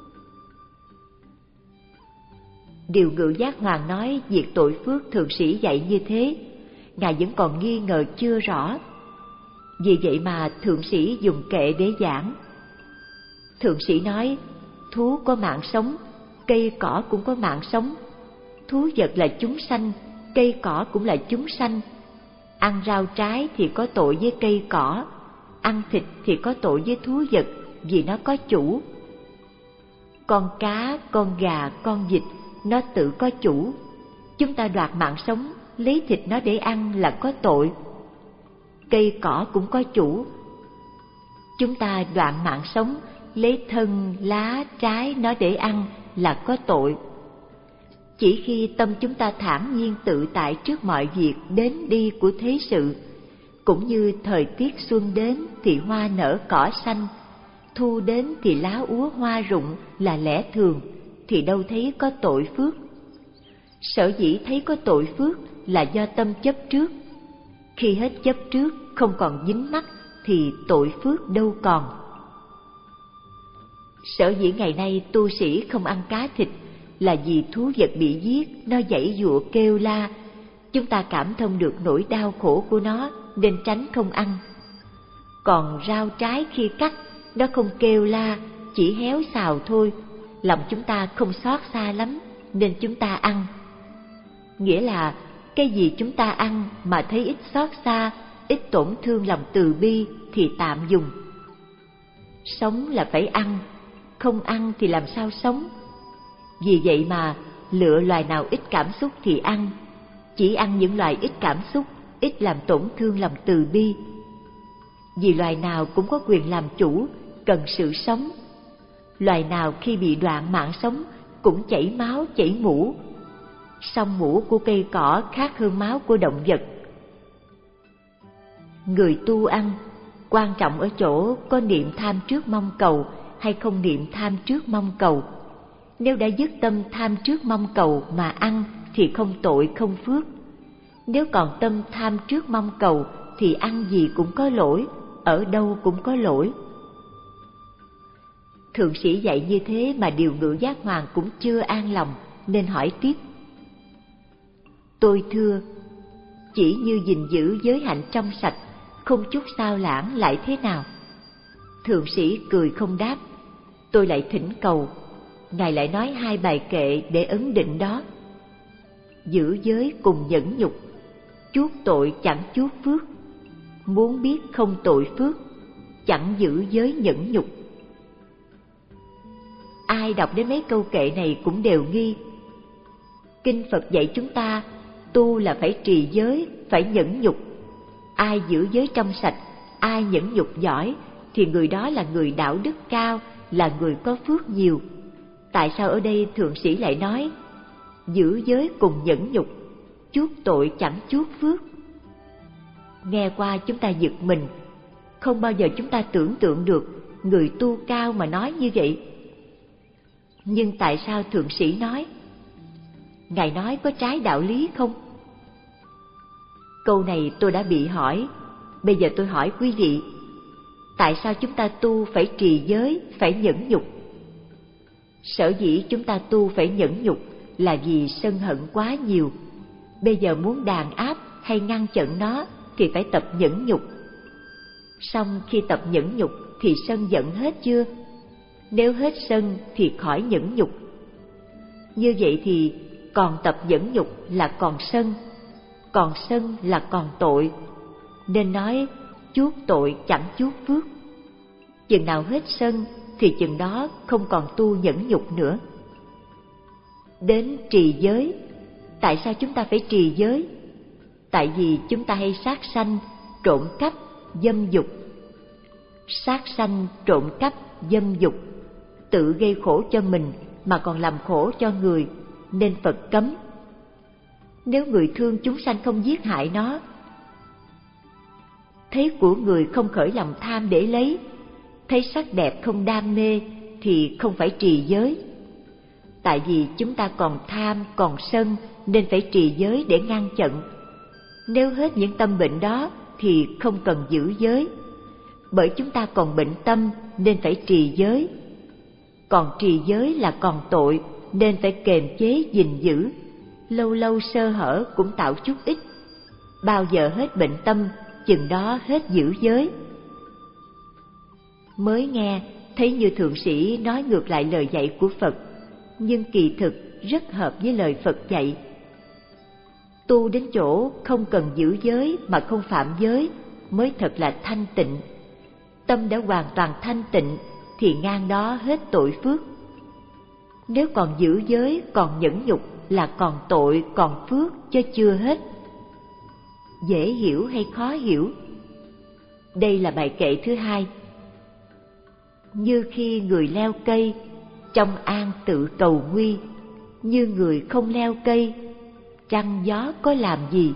Điều Ngự Giác Hoàng nói việc tội phước thượng sĩ dạy như thế, ngài vẫn còn nghi ngờ chưa rõ. Vì vậy mà thượng sĩ dùng kệ để giảng. Thượng sĩ nói, thú có mạng sống, cây cỏ cũng có mạng sống. Thú vật là chúng sanh, cây cỏ cũng là chúng sanh. Ăn rau trái thì có tội với cây cỏ, ăn thịt thì có tội với thú vật vì nó có chủ. Con cá, con gà, con vịt nó tự có chủ. Chúng ta đoạt mạng sống, lấy thịt nó để ăn là có tội. Cây cỏ cũng có chủ. Chúng ta đoạn mạng sống, lấy thân, lá, trái nó để ăn là có tội. Chỉ khi tâm chúng ta thản nhiên tự tại trước mọi việc đến đi của thế sự, cũng như thời tiết xuân đến thì hoa nở cỏ xanh, thu đến thì lá úa hoa rụng là lẽ thường, thì đâu thấy có tội phước. Sở dĩ thấy có tội phước là do tâm chấp trước. Khi hết chấp trước, không còn dính mắc thì tội phước đâu còn. Sở dĩ ngày nay tu sĩ không ăn cá thịt là vì thú vật bị giết, nó giãy giụa kêu la. Chúng ta cảm thông được nỗi đau khổ của nó nên tránh không ăn. Còn rau trái khi cắt, nó không kêu la, chỉ héo xào thôi. Lòng chúng ta không xót xa lắm nên chúng ta ăn. Nghĩa là cái gì chúng ta ăn mà thấy ít xót xa, ít tổn thương lòng từ bi thì tạm dùng. Sống là phải ăn, không ăn thì làm sao sống. Vì vậy mà lựa loài nào ít cảm xúc thì ăn, chỉ ăn những loài ít cảm xúc, ít làm tổn thương lòng từ bi. Vì loài nào cũng có quyền làm chủ, cần sự sống. Loài nào khi bị đoạn mạng sống cũng chảy máu chảy mũ. Song mũ của cây cỏ khác hơn máu của động vật. Người tu ăn, quan trọng ở chỗ có niệm tham trước mong cầu hay không niệm tham trước mong cầu. Nếu đã dứt tâm tham trước mong cầu mà ăn thì không tội không phước. Nếu còn tâm tham trước mong cầu thì ăn gì cũng có lỗi, ở đâu cũng có lỗi. Thượng sĩ dạy như thế mà Điều Ngự Giác Hoàng cũng chưa an lòng, nên hỏi tiếp. Tôi thưa, chỉ như gìn giữ giới hạnh trong sạch, không chút sao lãng lại thế nào? Thượng sĩ cười không đáp. Tôi lại thỉnh cầu, Ngài lại nói hai bài kệ để ấn định đó. Giữ giới cùng nhẫn nhục, chuốc tội chẳng chuốc phước. Muốn biết không tội phước, chẳng giữ giới nhẫn nhục. Ai đọc đến mấy câu kệ này cũng đều nghi. Kinh Phật dạy chúng ta tu là phải trì giới, phải nhẫn nhục. Ai giữ giới trong sạch, ai nhẫn nhục giỏi thì người đó là người đạo đức cao, là người có phước nhiều. Tại sao ở đây thượng sĩ lại nói giữ giới cùng nhẫn nhục, chuốc tội chẳng chuốc phước? Nghe qua chúng ta giật mình, không bao giờ chúng ta tưởng tượng được người tu cao mà nói như vậy. Nhưng tại sao thượng sĩ nói? Ngài nói có trái đạo lý không? Câu này tôi đã bị hỏi, bây giờ tôi hỏi quý vị. Tại sao chúng ta tu phải trì giới, phải nhẫn nhục? Sở dĩ chúng ta tu phải nhẫn nhục là vì sân hận quá nhiều. Bây giờ muốn đàn áp hay ngăn chặn nó thì phải tập nhẫn nhục. Xong khi tập nhẫn nhục thì sân giận hết chưa? Nếu hết sân thì khỏi nhẫn nhục. Như vậy thì còn tập nhẫn nhục là còn sân, còn sân là còn tội. Nên nói chuốc tội chẳng chuốc phước. Chừng nào hết sân thì chừng đó không còn tu nhẫn nhục nữa. Đến trì giới, tại sao chúng ta phải trì giới? Tại vì chúng ta hay sát sanh, trộm cắp, dâm dục. Sát sanh, trộm cắp, dâm dục, tự gây khổ cho mình mà còn làm khổ cho người, nên Phật cấm. Nếu người thương chúng sanh không giết hại nó, thấy của người không khởi lòng tham để lấy, thấy sắc đẹp không đam mê thì không phải trì giới. Tại vì chúng ta còn tham, còn sân nên phải trì giới để ngăn chặn. Nếu hết những tâm bệnh đó thì không cần giữ giới. Bởi chúng ta còn bệnh tâm nên phải trì giới. Còn trì giới là còn tội nên phải kềm chế gìn giữ. Lâu lâu sơ hở cũng tạo chút ít. Bao giờ hết bệnh tâm, chừng đó hết giữ giới. Mới nghe thấy như thượng sĩ nói ngược lại lời dạy của Phật, nhưng kỳ thực rất hợp với lời Phật dạy. Tu đến chỗ không cần giữ giới mà không phạm giới mới thật là thanh tịnh. Tâm đã hoàn toàn thanh tịnh thì ngang đó hết tội phước. Nếu còn giữ giới, còn nhẫn nhục là còn tội, còn phước chứ chưa hết. Dễ hiểu hay khó hiểu? Đây là bài kệ thứ hai. Như khi người leo cây, trong an tự cầu nguy, như người không leo cây, trăng gió có làm gì?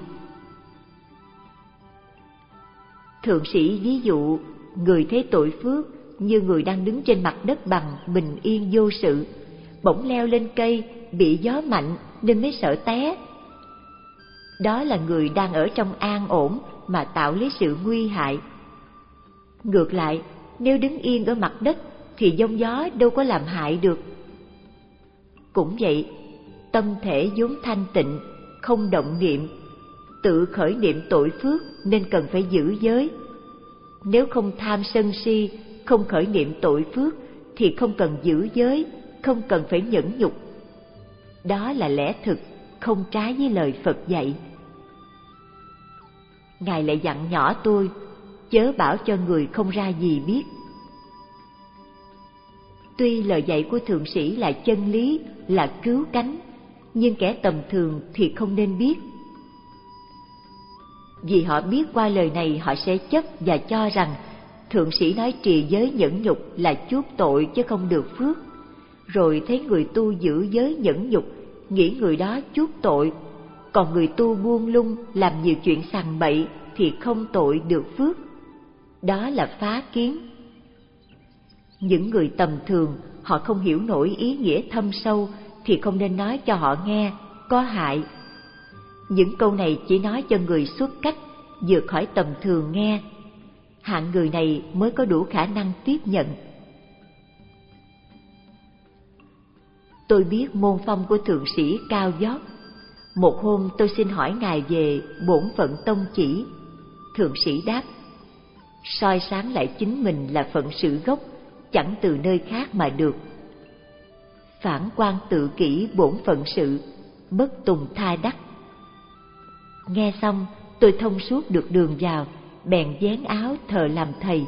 Thượng sĩ ví dụ người thấy tội phước như người đang đứng trên mặt đất bằng, bình yên vô sự, bỗng leo lên cây, bị gió mạnh nên mới sợ té. Đó là người đang ở trong an ổn mà tạo lấy sự nguy hại. Ngược lại, nếu đứng yên ở mặt đất thì giông gió đâu có làm hại được. Cũng vậy, tâm thể vốn thanh tịnh, không động niệm, tự khởi niệm tội phước nên cần phải giữ giới. Nếu không tham sân si, không khởi niệm tội phước thì không cần giữ giới, không cần phải nhẫn nhục. Đó là lẽ thực, không trái với lời Phật dạy. Ngài lại dặn nhỏ tôi, chớ bảo cho người không ra gì biết. Tuy lời dạy của thượng sĩ là chân lý, là cứu cánh, nhưng kẻ tầm thường thì không nên biết. Vì họ biết qua lời này họ sẽ chấp và cho rằng thượng sĩ nói trì giới nhẫn nhục là chuốc tội chứ không được phước. Rồi thấy người tu giữ giới nhẫn nhục, nghĩ người đó chuốc tội. Còn người tu buông lung làm nhiều chuyện sằng bậy thì không tội được phước. Đó là phá kiến. Những người tầm thường, họ không hiểu nổi ý nghĩa thâm sâu thì không nên nói cho họ nghe, có hại. Những câu này chỉ nói cho người xuất cách, vượt khỏi tầm thường nghe. Hạng người này mới có đủ khả năng tiếp nhận. Tôi biết môn phong của thượng sĩ cao vót. Một hôm tôi xin hỏi ngài về bổn phận tông chỉ. Thượng sĩ đáp: soi sáng lại chính mình là phận sự gốc, chẳng từ nơi khác mà được. Phản quan tự kỷ bổn phận sự, bất tùng tha đắc. Nghe xong, tôi thông suốt được đường vào, bèn vén áo thờ làm thầy.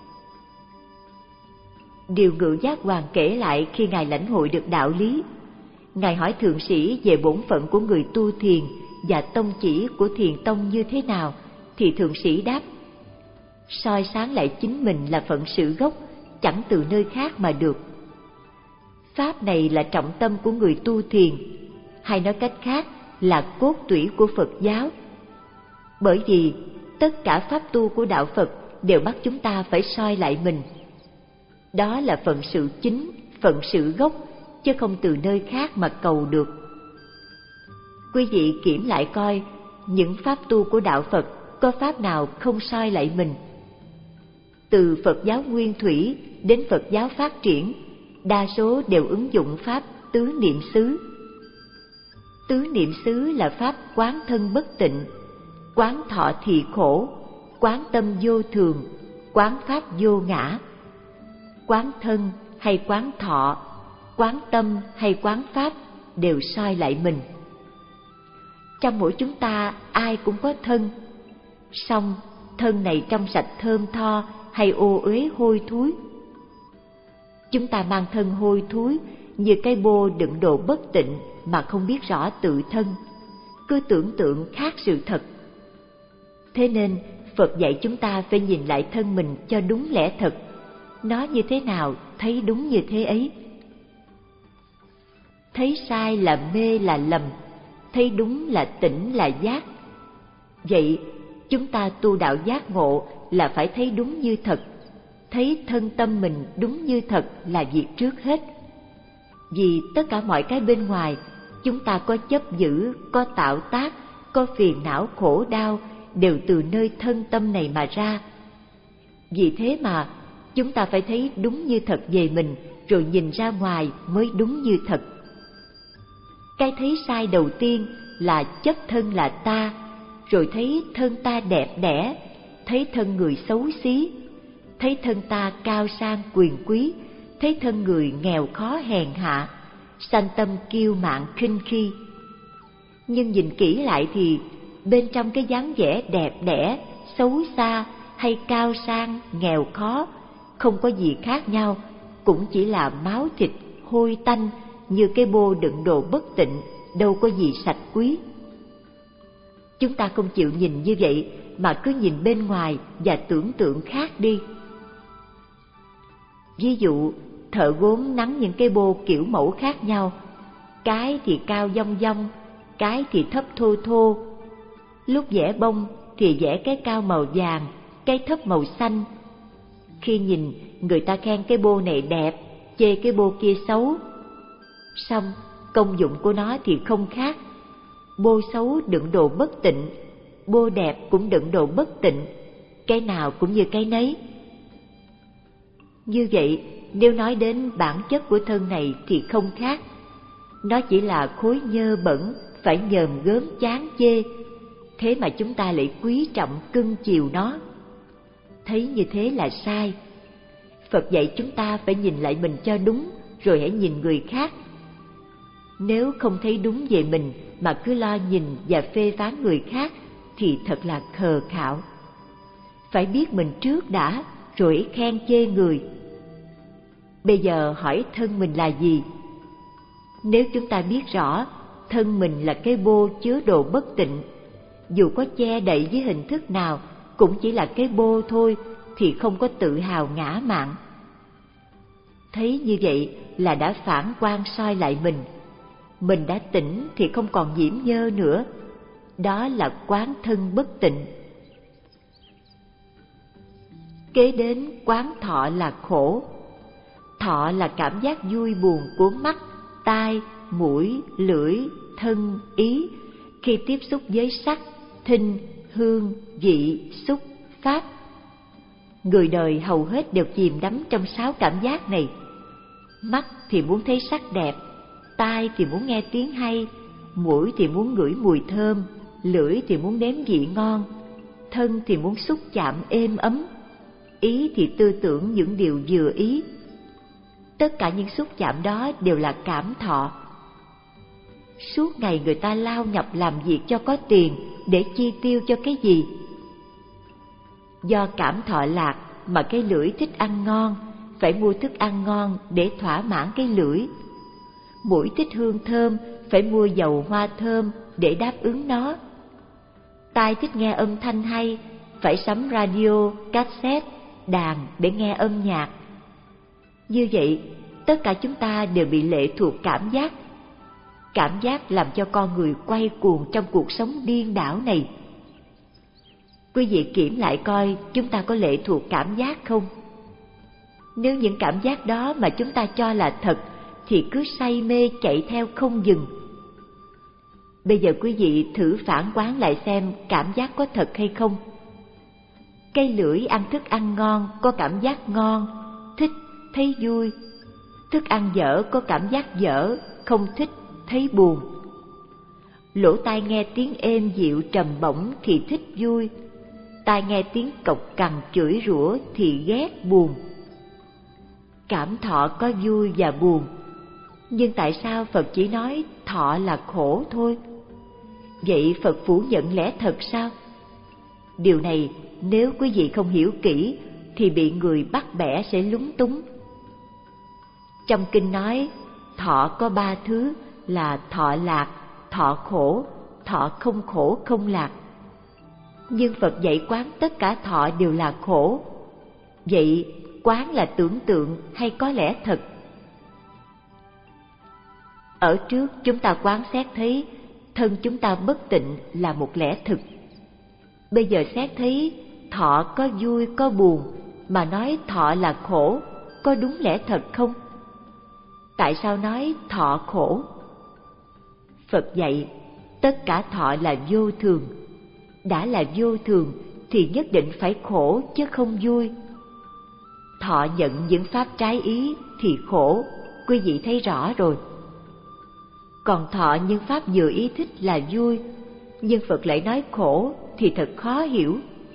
Điều Ngự Giác Hoàng kể lại khi ngài lãnh hội được đạo lý. Ngài hỏi thượng sĩ về bổn phận của người tu thiền và tông chỉ của thiền tông như thế nào, thì thượng sĩ đáp: soi sáng lại chính mình là phận sự gốc, chẳng từ nơi khác mà được. Pháp này là trọng tâm của người tu thiền, hay nói cách khác là cốt tủy của Phật giáo. Bởi vì tất cả pháp tu của đạo Phật đều bắt chúng ta phải soi lại mình. Đó là phận sự chính, phận sự gốc, chứ không từ nơi khác mà cầu được. Quý vị kiểm lại coi, những pháp tu của đạo Phật có pháp nào không soi lại mình? Từ Phật giáo nguyên thủy đến Phật giáo phát triển, đa số đều ứng dụng pháp tứ niệm xứ. Tứ niệm xứ là pháp quán thân bất tịnh, quán thọ thì khổ, quán tâm vô thường, quán pháp vô ngã. Quán thân hay quán thọ, quán tâm hay quán pháp đều soi lại mình. Trong mỗi chúng ta ai cũng có thân, song thân này trong sạch thơm tho hay ô uế hôi thối. Chúng ta mang thân hôi thối như cái bô đựng đồ bất tịnh mà không biết rõ tự thân, cứ tưởng tượng khác sự thật. Thế nên Phật dạy chúng ta phải nhìn lại thân mình cho đúng lẽ thật. Nó như thế nào, thấy đúng như thế ấy. Thấy sai là mê là lầm, thấy đúng là tỉnh là giác. Vậy chúng ta tu đạo giác ngộ là phải thấy đúng như thật. Thấy thân tâm mình đúng như thật là việc trước hết. Vì tất cả mọi cái bên ngoài, chúng ta có chấp giữ, có tạo tác, có phiền não khổ đau, đều từ nơi thân tâm này mà ra. Vì thế mà chúng ta phải thấy đúng như thật về mình, rồi nhìn ra ngoài mới đúng như thật. Cái thấy sai đầu tiên là chấp thân là ta, rồi thấy thân ta đẹp đẽ, thấy thân người xấu xí, thấy thân ta cao sang quyền quý, thấy thân người nghèo khó hèn hạ, sanh tâm kiêu mạn khinh khi. Nhưng nhìn kỹ lại thì bên trong cái dáng vẻ đẹp đẽ, xấu xa hay cao sang, nghèo khó không có gì khác nhau, cũng chỉ là máu thịt hôi tanh như cái bô đựng đồ bất tịnh, đâu có gì sạch quý. Chúng ta không chịu nhìn như vậy mà cứ nhìn bên ngoài và tưởng tượng khác đi. Ví dụ, thợ gốm nắn những cái bô kiểu mẫu khác nhau, cái thì cao dong dong, cái thì thấp thô thô. Lúc vẽ bông thì vẽ cái cao màu vàng, cái thấp màu xanh. Khi nhìn, người ta khen cái bô này đẹp, chê cái bô kia xấu. Song công dụng của nó thì không khác. Bô xấu đựng đồ bất tịnh, bô đẹp cũng đựng đồ bất tịnh, cái nào cũng như cái nấy. Như vậy, nếu nói đến bản chất của thân này thì không khác. Nó chỉ là khối nhơ bẩn, phải nhờm gớm chán chê. Thế mà chúng ta lại quý trọng cưng chiều nó. Thấy như thế là sai. Phật dạy chúng ta phải nhìn lại mình cho đúng, rồi hãy nhìn người khác. Nếu không thấy đúng về mình mà cứ lo nhìn và phê phán người khác thì thật là khờ khạo. Phải biết mình trước đã, rồi khen chê người. Bây giờ hỏi thân mình là gì? Nếu chúng ta biết rõ thân mình là cái bô chứa đồ bất tịnh, dù có che đậy với hình thức nào cũng chỉ là cái bô thôi, thì không có tự hào ngã mạn. Thấy như vậy là đã phản quan soi lại mình. Mình đã tỉnh thì không còn nhiễm nhơ nữa. Đó là quán thân bất tịnh. Kế đến quán thọ là khổ. Thọ là cảm giác vui buồn của mắt, tai, mũi, lưỡi, thân, ý khi tiếp xúc với sắc, thinh, hương, vị, xúc, pháp. Người đời hầu hết đều chìm đắm trong sáu cảm giác này. Mắt thì muốn thấy sắc đẹp, tai thì muốn nghe tiếng hay, mũi thì muốn ngửi mùi thơm, lưỡi thì muốn nếm vị ngon, thân thì muốn xúc chạm êm ấm, ý thì tư tưởng những điều vừa ý. Tất cả những xúc chạm đó đều là cảm thọ. Suốt ngày người ta lao nhọc làm việc cho có tiền để chi tiêu cho cái gì? Do cảm thọ lạc mà cái lưỡi thích ăn ngon, phải mua thức ăn ngon để thỏa mãn cái lưỡi. Mũi thích hương thơm, phải mua dầu hoa thơm để đáp ứng nó. Tai thích nghe âm thanh hay, phải sắm radio, cassette, đàn để nghe âm nhạc. Như vậy, tất cả chúng ta đều bị lệ thuộc cảm giác. Cảm giác làm cho con người quay cuồng trong cuộc sống điên đảo này. Quý vị kiểm lại coi chúng ta có lệ thuộc cảm giác không? Nếu những cảm giác đó mà chúng ta cho là thật thì cứ say mê chạy theo không dừng. Bây giờ quý vị thử phản quán lại xem cảm giác có thật hay không. Cây lưỡi ăn thức ăn ngon có cảm giác ngon, thích, thấy vui. Thức ăn dở có cảm giác dở, không thích, thấy buồn. Lỗ tai nghe tiếng êm dịu trầm bổng thì thích vui. Tai nghe tiếng cộc cằn chửi rủa thì ghét buồn. Cảm thọ có vui và buồn. Nhưng tại sao Phật chỉ nói thọ là khổ thôi? Vậy Phật phủ nhận lẽ thật sao? Điều này nếu quý vị không hiểu kỹ thì bị người bắt bẻ sẽ lúng túng. Trong kinh nói thọ có ba thứ là thọ lạc, thọ khổ, thọ không khổ không lạc. Nhưng Phật dạy quán tất cả thọ đều là khổ. Vậy quán là tưởng tượng hay có lẽ thật? Ở trước chúng ta quán xét thấy thân chúng ta bất tịnh là một lẽ thực. Bây giờ xét thấy thọ có vui có buồn mà nói thọ là khổ, có đúng lẽ thật không? Tại sao nói thọ khổ? Phật dạy tất cả thọ là vô thường. Đã là vô thường thì nhất định phải khổ chứ không vui. Thọ nhận những pháp trái ý thì khổ, quý vị thấy rõ rồi. Còn thọ những pháp vừa ý thích là vui, nhưng Phật lại nói khổ thì thật khó hiểu.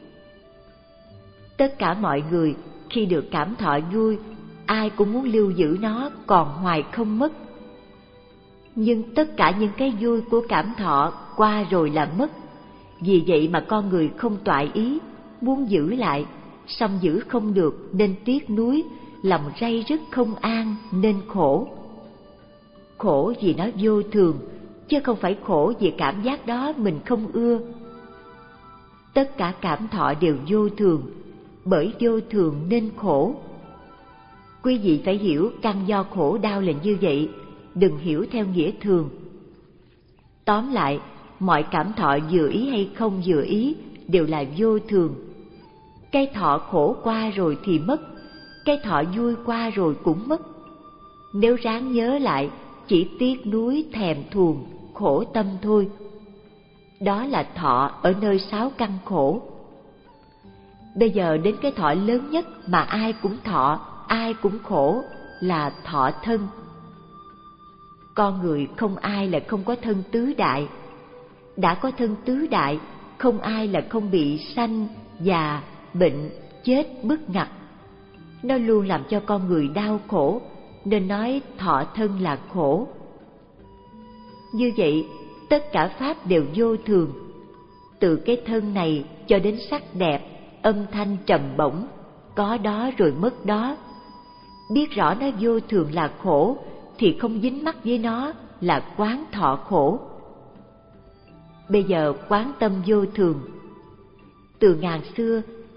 Tất cả mọi người khi được cảm thọ vui, ai cũng muốn lưu giữ nó còn hoài không mất. Nhưng tất cả những cái vui của cảm thọ qua rồi là mất. Vì vậy mà con người không toại ý, muốn giữ lại, song giữ không được nên tiếc nuối, lòng ray rứt không an nên khổ. Khổ vì nó vô thường, chứ không phải khổ vì cảm giác đó mình không ưa. Tất cả cảm thọ đều vô thường, bởi vô thường nên khổ. Quý vị phải hiểu căn do khổ đau là như vậy, đừng hiểu theo nghĩa thường. Tóm lại, mọi cảm thọ vừa ý hay không vừa ý đều là vô thường. Cái thọ khổ qua rồi thì mất, cái thọ vui qua rồi cũng mất. Nếu ráng nhớ lại, chỉ tiếc nuối thèm thuồng, khổ tâm thôi. Đó là thọ ở nơi sáu căn khổ. Bây giờ đến cái thọ lớn nhất mà ai cũng thọ, ai cũng khổ là thọ thân. Con người không ai là không có thân tứ đại. Đã có thân tứ đại, không ai là không bị sanh, già, bệnh, chết bức ngặt. Nó luôn làm cho con người đau khổ, nên nói thọ thân là khổ. Như vậy, tất cả pháp đều vô thường. Từ cái thân này cho đến sắc đẹp, âm thanh trầm bổng, có đó rồi mất đó. Biết rõ nó vô thường là khổ, thì không dính mắc với nó là quán thọ khổ. Bây giờ quán tâm vô thường. Từ ngàn xưa,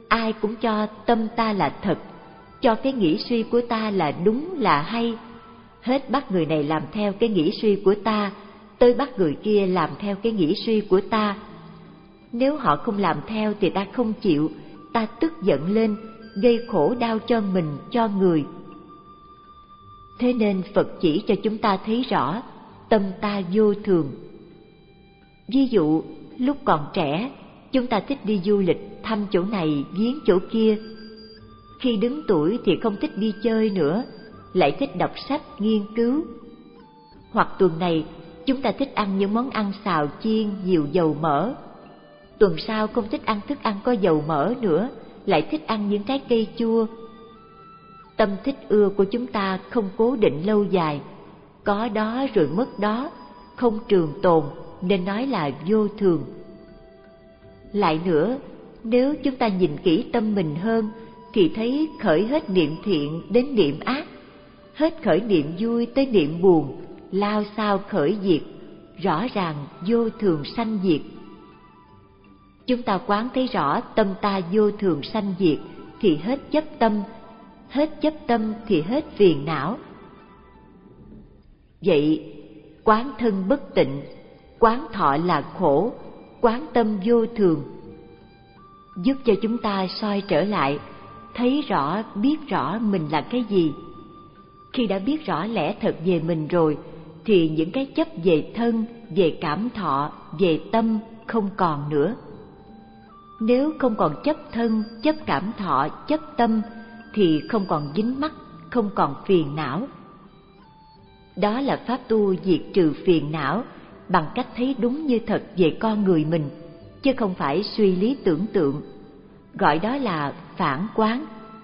ai cũng cho tâm ta là thật, cho cái nghĩ suy của ta là đúng là hay. Hết bắt người này làm theo cái nghĩ suy của ta, tới bắt người kia làm theo cái nghĩ suy của ta. Nếu họ không làm theo thì ta không chịu, ta tức giận lên, gây khổ đau cho mình, cho người. Thế nên Phật chỉ cho chúng ta thấy rõ tâm ta vô thường. Ví dụ, lúc còn trẻ, chúng ta thích đi du lịch, thăm chỗ này, viếng chỗ kia. Khi đứng tuổi thì không thích đi chơi nữa, lại thích đọc sách, nghiên cứu. Hoặc tuần này, chúng ta thích ăn những món ăn xào chiên, nhiều dầu mỡ. Tuần sau không thích ăn thức ăn có dầu mỡ nữa, lại thích ăn những trái cây chua. Tâm thích ưa của chúng ta không cố định lâu dài, có đó rồi mất đó, không trường tồn, nên nói là vô thường. Lại nữa, nếu chúng ta nhìn kỹ tâm mình hơn, thì thấy khởi hết niệm thiện đến niệm ác, hết khởi niệm vui tới niệm buồn, lao sao khởi diệt, rõ ràng vô thường sanh diệt. Chúng ta quán thấy rõ tâm ta vô thường sanh diệt thì hết chấp tâm, hết chấp tâm thì hết phiền não. Vậy, quán thân bất tịnh, quán thọ là khổ, quán tâm vô thường, giúp cho chúng ta soi trở lại, thấy rõ, biết rõ mình là cái gì. Khi đã biết rõ lẽ thật về mình rồi, thì những cái chấp về thân, về cảm thọ, về tâm không còn nữa. Nếu không còn chấp thân, chấp cảm thọ, chấp tâm, thì không còn dính mắc, không còn phiền não. Đó là pháp tu diệt trừ phiền não bằng cách thấy đúng như thật về con người mình, chứ không phải suy lý tưởng tượng. Gọi đó là phản quán.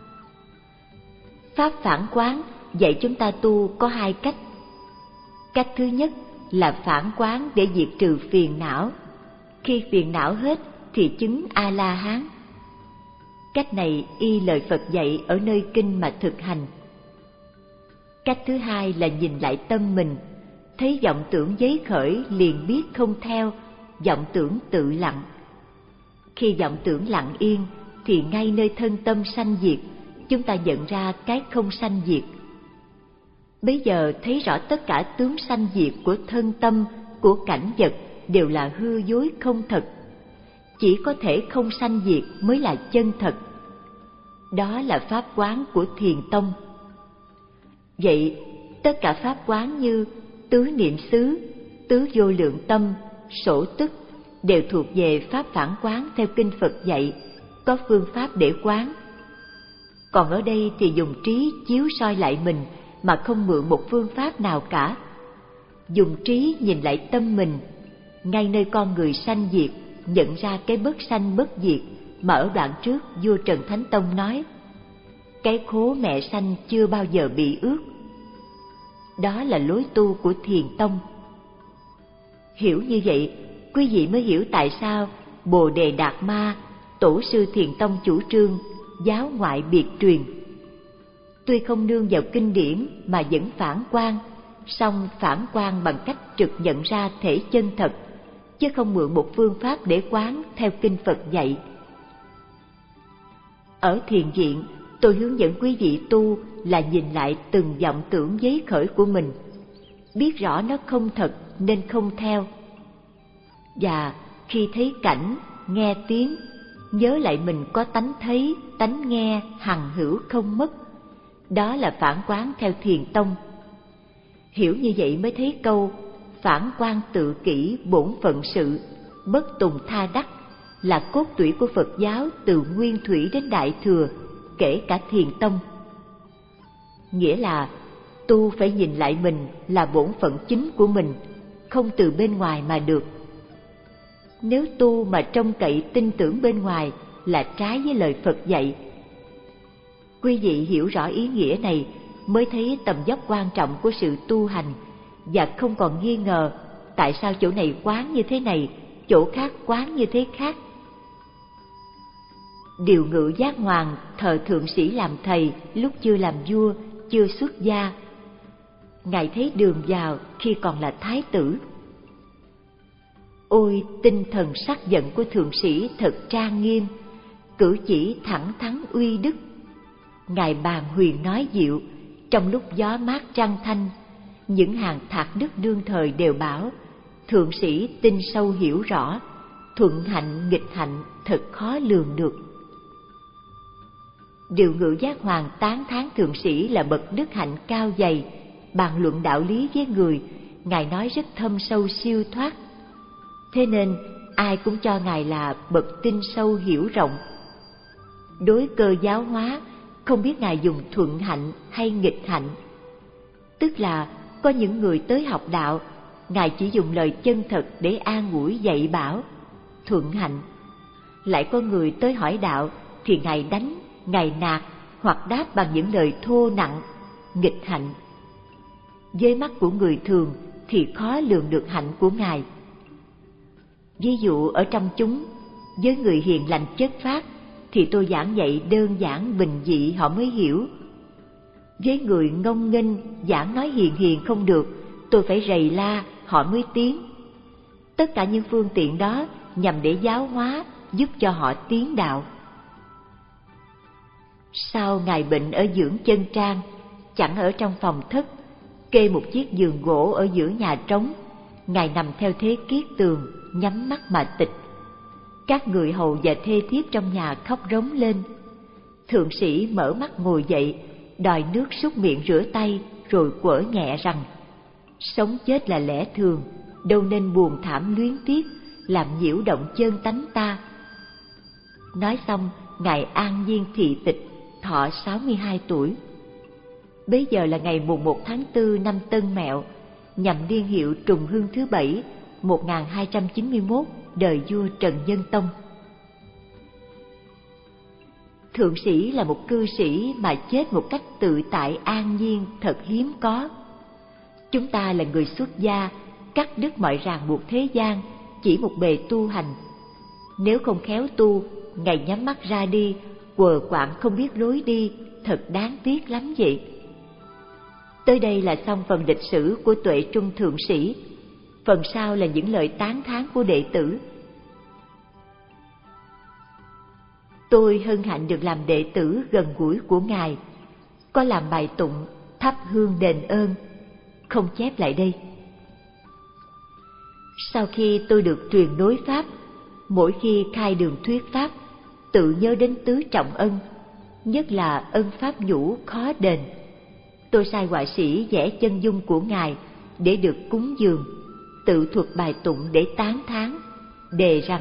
Pháp phản quán dạy chúng ta tu có hai cách. Cách thứ nhất là phản quán để diệt trừ phiền não. Khi phiền não hết thì chứng A-la-hán. Cách này y lời Phật dạy ở nơi kinh mà thực hành. Cách thứ hai là nhìn lại tâm mình, thấy vọng tưởng giấy khởi liền biết không theo, vọng tưởng tự lặng. Khi vọng tưởng lặng yên thì ngay nơi thân tâm sanh diệt, chúng ta nhận ra cái không sanh diệt. Bấy giờ thấy rõ tất cả tướng sanh diệt của thân tâm, của cảnh vật đều là hư dối không thật. Chỉ có thể không sanh diệt mới là chân thật. Đó là pháp quán của Thiền Tông. Vậy, tất cả pháp quán như tứ niệm xứ, tứ vô lượng tâm, sổ tức đều thuộc về pháp phản quán theo kinh Phật dạy, có phương pháp để quán. Còn ở đây thì dùng trí chiếu soi lại mình mà không mượn một phương pháp nào cả. Dùng trí nhìn lại tâm mình, ngay nơi con người sanh diệt, nhận ra cái bất sanh bất diệt mà ở đoạn trước vua Trần Thánh Tông nói: cái khố mẹ sanh chưa bao giờ bị ướt. Đó là lối tu của Thiền Tông. Hiểu như vậy, quý vị mới hiểu tại sao Bồ Đề Đạt Ma, tổ sư Thiền Tông chủ trương giáo ngoại biệt truyền. Tuy không nương vào kinh điển mà vẫn phản quan, song phản quan bằng cách trực nhận ra thể chân thật, chứ không mượn một phương pháp để quán theo kinh Phật dạy. Ở thiền viện, tôi hướng dẫn quý vị tu là nhìn lại từng vọng tưởng giấy khởi của mình, biết rõ nó không thật nên không theo. Và khi thấy cảnh, nghe tiếng, nhớ lại mình có tánh thấy, tánh nghe, hằng hữu không mất. Đó là phản quán theo Thiền Tông. Hiểu như vậy mới thấy câu phản quan tự kỷ bổn phận sự, bất tùng tha đắc là cốt tủy của Phật giáo từ Nguyên Thủy đến Đại Thừa, kể cả Thiền Tông. Nghĩa là tu phải nhìn lại mình là bổn phận chính của mình, không từ bên ngoài mà được. Nếu tu mà trông cậy tin tưởng bên ngoài là trái với lời Phật dạy. Quý vị hiểu rõ ý nghĩa này mới thấy tầm dốc quan trọng của sự tu hành, và không còn nghi ngờ tại sao chỗ này quán như thế này, chỗ khác quán như thế khác. Điều Ngự Giác Hoàng thờ thượng sĩ làm thầy lúc chưa làm vua, chưa xuất gia. Ngài thấy đường vào khi còn là thái tử. Ôi tinh thần sắc giận của thượng sĩ thật trang nghiêm, cử chỉ thẳng thắn uy đức. Ngài bàn huyền nói diệu, trong lúc gió mát trăng thanh, những hàng thạc đức đương thời đều bảo thượng sĩ tinh sâu hiểu rõ, thuận hạnh nghịch hạnh thật khó lường được. Điều Ngự Giác Hoàng tán thán thượng sĩ là bậc đức hạnh cao dày, bàn luận đạo lý với người, Ngài nói rất thâm sâu siêu thoát. Thế nên ai cũng cho Ngài là bậc tinh sâu hiểu rộng. Đối cơ giáo hóa, không biết Ngài dùng thuận hạnh hay nghịch hạnh. Tức là có những người tới học đạo, Ngài chỉ dùng lời chân thật để an ủi dạy bảo, thuận hạnh. Lại có người tới hỏi đạo thì Ngài đánh, Ngài nạt hoặc đáp bằng những lời thô nặng, nghịch hạnh. Với mắt của người thường thì khó lường được hạnh của Ngài. Ví dụ ở trong chúng, với người hiền lành chất phác thì tôi giảng dạy đơn giản bình dị họ mới hiểu. Với người ngông nghênh giảng nói hiền hiền không được, tôi phải rầy la họ mới tiến. Tất cả những phương tiện đó nhằm để giáo hóa, giúp cho họ tiến đạo. Sau Ngài bệnh ở dưỡng chân trang, chẳng ở trong phòng thất, kê một chiếc giường gỗ ở giữa nhà trống, Ngài nằm theo thế kiết tường, nhắm mắt mà tịch. Các người hầu và thê thiếp trong nhà khóc rống lên. Thượng sĩ mở mắt ngồi dậy, đòi nước súc miệng rửa tay, rồi quở nhẹ rằng sống chết là lẽ thường, đâu nên buồn thảm luyến tiếc, làm nhiễu động chân tánh ta. Nói xong, Ngài an nhiên thị tịch, thọ sáu mươi hai tuổi. Bấy giờ là ngày mùng một tháng tư năm Tân Mẹo, nhằm niên hiệu trùng hương thứ bảy, một nghìn hai trăm chín mươi mốt, đời vua Trần Nhân Tông. Thượng sĩ là một cư sĩ mà chết một cách tự tại an nhiên thật hiếm có. Chúng ta là người xuất gia, cắt đứt mọi ràng buộc thế gian, chỉ một bề tu hành. Nếu không khéo tu, ngày nhắm mắt ra đi, quờ quạng không biết lối đi, thật đáng tiếc lắm vậy. Tới đây là xong phần lịch sử của Tuệ Trung thượng sĩ. Phần sau là những lời tán thán của đệ tử. Tôi hân hạnh được làm đệ tử gần gũi của Ngài, có làm bài tụng, thắp hương đền ơn, không chép lại đây. Sau khi tôi được truyền nối Pháp, mỗi khi khai đường thuyết Pháp, tự nhớ đến tứ trọng ân, nhất là ân Pháp nhũ khó đền. Tôi sai họa sĩ vẽ chân dung của Ngài để được cúng dường, tự thuật bài tụng để tán thán, đề rằng: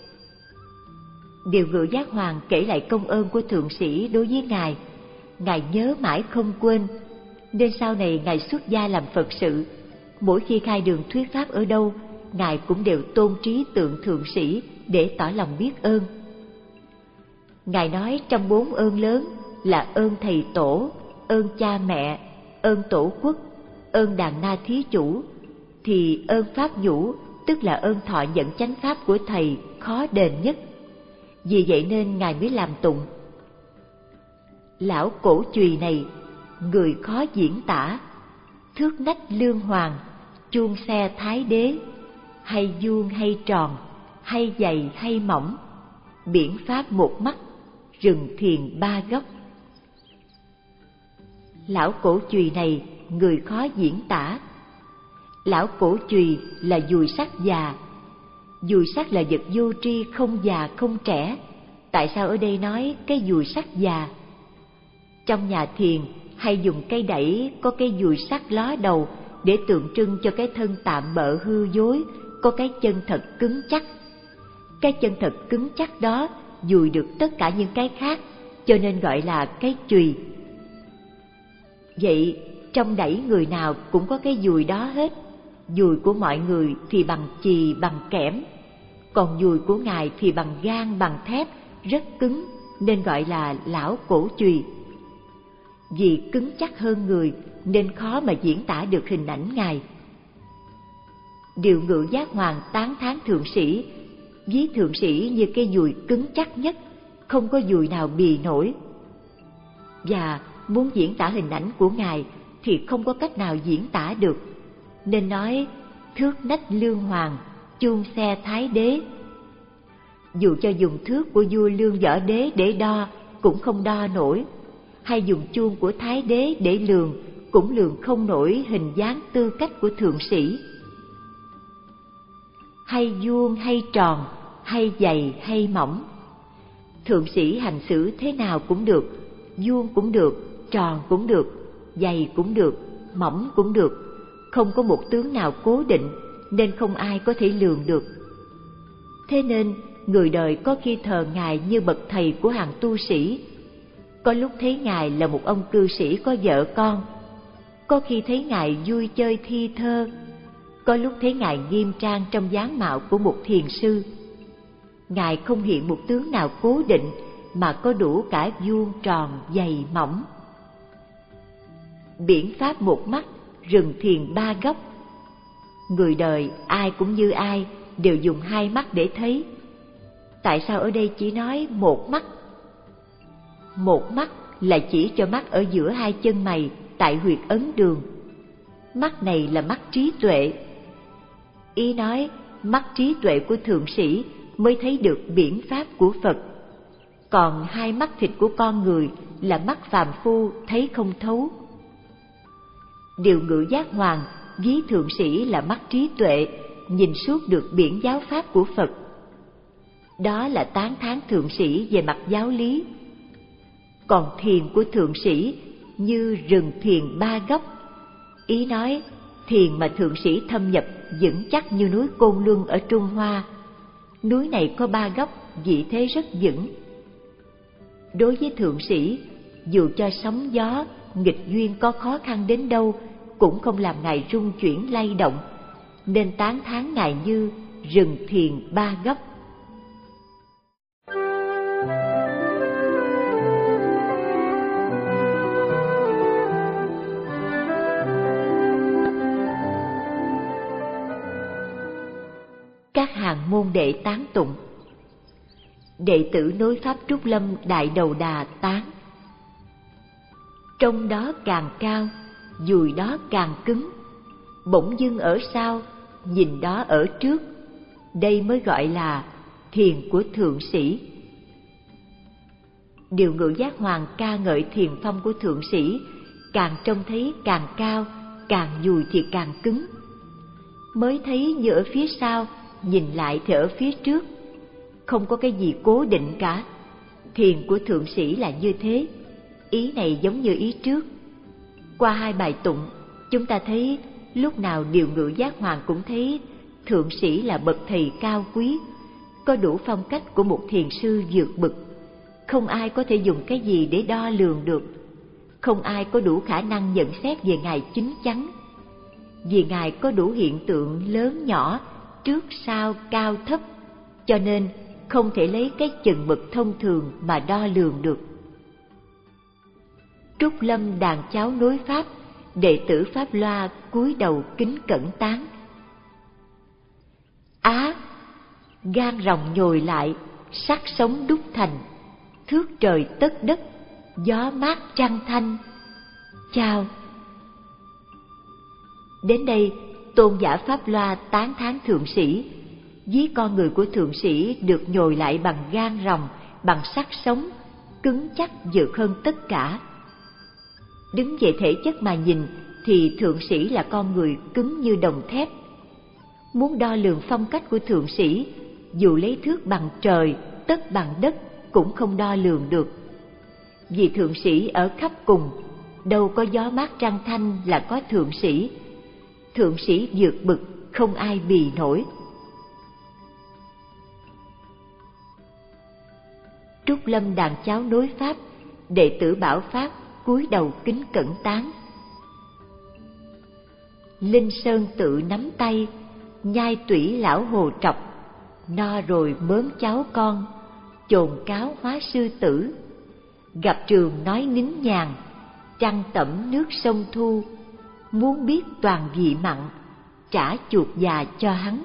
Điều Ngự Giác Hoàng kể lại công ơn của thượng sĩ đối với Ngài, Ngài nhớ mãi không quên, nên sau này Ngài xuất gia làm Phật sự, mỗi khi khai đường thuyết Pháp ở đâu, Ngài cũng đều tôn trí tượng thượng sĩ để tỏ lòng biết ơn. Ngài nói trong bốn ơn lớn là ơn thầy tổ, ơn cha mẹ, ơn tổ quốc, ơn đàn na thí chủ, thì ơn Pháp nhũ, tức là ơn thọ nhận chánh Pháp của thầy, khó đền nhất. Vì vậy nên Ngài mới làm tụng: Lão cổ chùy này, người khó diễn tả, thước nách lương hoàng, chuông xe thái đế, hay vuông hay tròn, hay dày hay mỏng, biển Pháp một mắt, rừng thiền ba góc. Lão cổ chùy này, người khó diễn tả. Lão cổ chùy là dùi sắt già. Dùi sắt là vật vô tri, không già không trẻ. Tại sao ở đây nói cái dùi sắt già? Trong nhà thiền hay dùng cây đẩy có cái dùi sắt ló đầu để tượng trưng cho cái thân tạm bợ hư dối, có cái chân thật cứng chắc. Cái chân thật cứng chắc đó dùi được tất cả những cái khác, cho nên gọi là cái chùy. Vậy trong đẩy người nào cũng có cái dùi đó hết. Dùi của mọi người thì bằng chì, bằng kẽm, còn dùi của Ngài thì bằng gan, bằng thép, rất cứng, nên gọi là lão cổ chùy. Vì cứng chắc hơn người nên khó mà diễn tả được hình ảnh Ngài. Điều Ngự Giác Hoàng tán thán thượng sĩ, ví thượng sĩ như cái dùi cứng chắc nhất, không có dùi nào bì nổi. Và muốn diễn tả hình ảnh của Ngài thì không có cách nào diễn tả được, nên nói thước nách lương hoàng, chuông xe thái đế. Dù cho dùng thước của vua Lương Võ Đế để đo cũng không đo nổi, hay dùng chuông của Thái Đế để lường cũng lường không nổi hình dáng tư cách của thượng sĩ. Hay vuông hay tròn, hay dày hay mỏng, thượng sĩ hành xử thế nào cũng được, vuông cũng được, tròn cũng được, dày cũng được, mỏng cũng được, không có một tướng nào cố định nên không ai có thể lường được. Thế nên người đời có khi thờ Ngài như bậc thầy của hàng tu sĩ, có lúc thấy Ngài là một ông cư sĩ có vợ con, có khi thấy Ngài vui chơi thi thơ, có lúc thấy Ngài nghiêm trang trong dáng mạo của một thiền sư. Ngài không hiện một tướng nào cố định mà có đủ cả vuông tròn dày mỏng. Biển pháp một mắt, rừng thiền ba góc. Người đời ai cũng như ai, đều dùng hai mắt để thấy. Tại sao ở đây chỉ nói một mắt? Một mắt là chỉ cho mắt ở giữa hai chân mày tại huyệt ấn đường. Mắt này là mắt trí tuệ. Ý nói mắt trí tuệ của thượng sĩ mới thấy được biển pháp của Phật. Còn hai mắt thịt của con người là mắt phàm phu thấy không thấu. Điều ngự giác hoàng ví thượng sĩ là mắt trí tuệ, nhìn suốt được biển giáo pháp của Phật. Đó là tán thán thượng sĩ về mặt giáo lý. Còn thiền của thượng sĩ như rừng thiền ba góc. Ý nói thiền mà thượng sĩ thâm nhập vững chắc như núi Côn Luân ở Trung Hoa. Núi này có ba góc, vị thế rất vững. Đối với thượng sĩ, dù cho sóng gió, nghịch duyên có khó khăn đến đâu cũng không làm Ngài rung chuyển lay động, nên tán thán Ngài như rừng thiền ba góc. Các hàng môn đệ tán tụng. Đệ tử nối pháp Trúc Lâm Đại Đầu Đà tán: trong đó càng cao, dùi đó càng cứng, bỗng dưng ở sau, nhìn đó ở trước, đây mới gọi là thiền của thượng sĩ. Điều ngự giác hoàng ca ngợi thiền phong của thượng sĩ, càng trông thấy càng cao, càng dùi thì càng cứng. Mới thấy như ở phía sau, nhìn lại thì ở phía trước, không có cái gì cố định cả. Thiền của thượng sĩ là như thế. Ý này giống như ý trước. Qua hai bài tụng, chúng ta thấy lúc nào điều ngự giác hoàng cũng thấy thượng sĩ là bậc thầy cao quý, có đủ phong cách của một thiền sư vượt bậc. Không ai có thể dùng cái gì để đo lường được. Không ai có đủ khả năng nhận xét về Ngài chín chắn. Vì Ngài có đủ hiện tượng lớn nhỏ, trước sau cao thấp, cho nên không thể lấy cái chừng mực thông thường mà đo lường được. Trúc Lâm đàn cháu nối pháp, đệ tử Pháp Loa cúi đầu kính cẩn tán: á, gan rồng nhồi lại, sắc sống đúc thành, thước trời tất đất, gió mát trăng thanh, chào. Đến đây, tôn giả Pháp Loa tán thán thượng sĩ, ví con người của thượng sĩ được nhồi lại bằng gan rồng, bằng sắc sống, cứng chắc vượt hơn tất cả. Đứng về thể chất mà nhìn thì thượng sĩ là con người cứng như đồng thép. Muốn đo lường phong cách của thượng sĩ, dù lấy thước bằng trời, tất bằng đất cũng không đo lường được. Vì thượng sĩ ở khắp cùng, đâu có gió mát trăng thanh là có thượng sĩ. Thượng sĩ vượt bực, không ai bì nổi. Trúc Lâm đàn cháu nối pháp, đệ tử Bảo Pháp cúi đầu kính cẩn tán: Linh Sơn tự nắm tay, nhai tủy lão hồ trọc, no rồi mớm cháu con, chồn cáo hóa sư tử. Gặp trường nói nín nhàn, trăng tẩm nước sông Thu, muốn biết toàn vị mặn, trả chuột già cho hắn.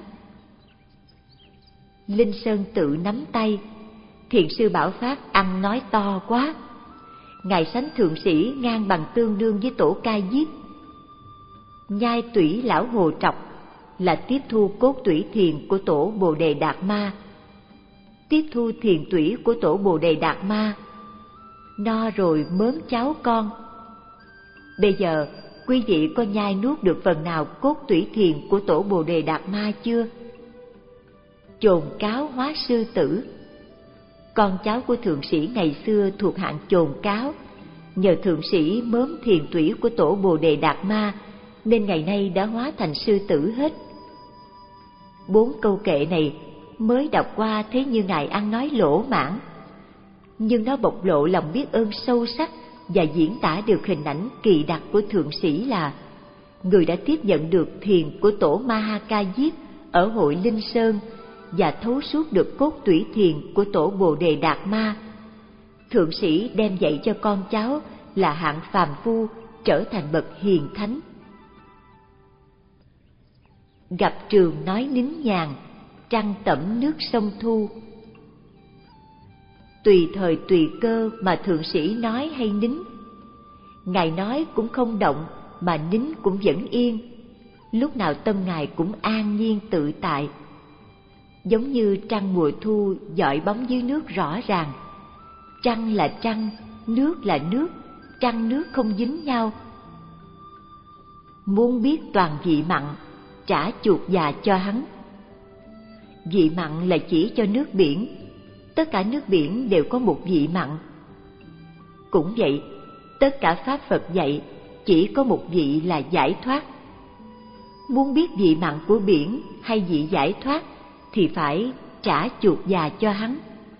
Linh Sơn tự nắm tay, thiền sư Bảo Pháp ăn nói to quá. Ngài sánh thượng sĩ ngang bằng tương đương với tổ Cai Diếp. Nhai tủy lão hồ trọc là tiếp thu cốt tủy thiền của tổ Bồ Đề Đạt Ma. Tiếp tiếp thu thiền tủy của tổ Bồ Đề Đạt Ma. No rồi mớm cháu con. Bây giờ quý vị có nhai nuốt được phần nào cốt tủy thiền của tổ Bồ Đề Đạt Ma chưa? Chồn cáo hóa sư tử. Con cháu của thượng sĩ ngày xưa thuộc hạng chồn cáo, nhờ thượng sĩ mớm thiền tủy của tổ Bồ Đề Đạt Ma nên ngày nay đã hóa thành sư tử hết. Bốn câu kệ này mới đọc qua thế như Ngài ăn nói lỗ mãn, nhưng nó bộc lộ lòng biết ơn sâu sắc và diễn tả được hình ảnh kỳ đặc của thượng sĩ là người đã tiếp nhận được thiền của tổ Mahaka Diếp ở hội Linh Sơn và thấu suốt được cốt tủy thiền của tổ Bồ Đề Đạt Ma. Thượng sĩ đem dạy cho con cháu là hạng phàm phu trở thành bậc hiền thánh. Gặp trường nói nín nhàn, trăng tẩm nước sông Thu. Tùy thời tùy cơ mà thượng sĩ nói hay nín. Ngài nói cũng không động mà nín cũng vẫn yên. Lúc nào tâm Ngài cũng an nhiên tự tại. Giống như trăng mùa thu dọi bóng dưới nước rõ ràng. Trăng là trăng, nước là nước, trăng nước không dính nhau. Muốn biết toàn vị mặn, trả chuột già cho hắn. Vị mặn là chỉ cho nước biển. Tất cả nước biển đều có một vị mặn. Cũng vậy, tất cả Pháp Phật dạy chỉ có một vị là giải thoát. Muốn biết vị mặn của biển hay vị giải thoát thì phải trả chuột già cho hắn.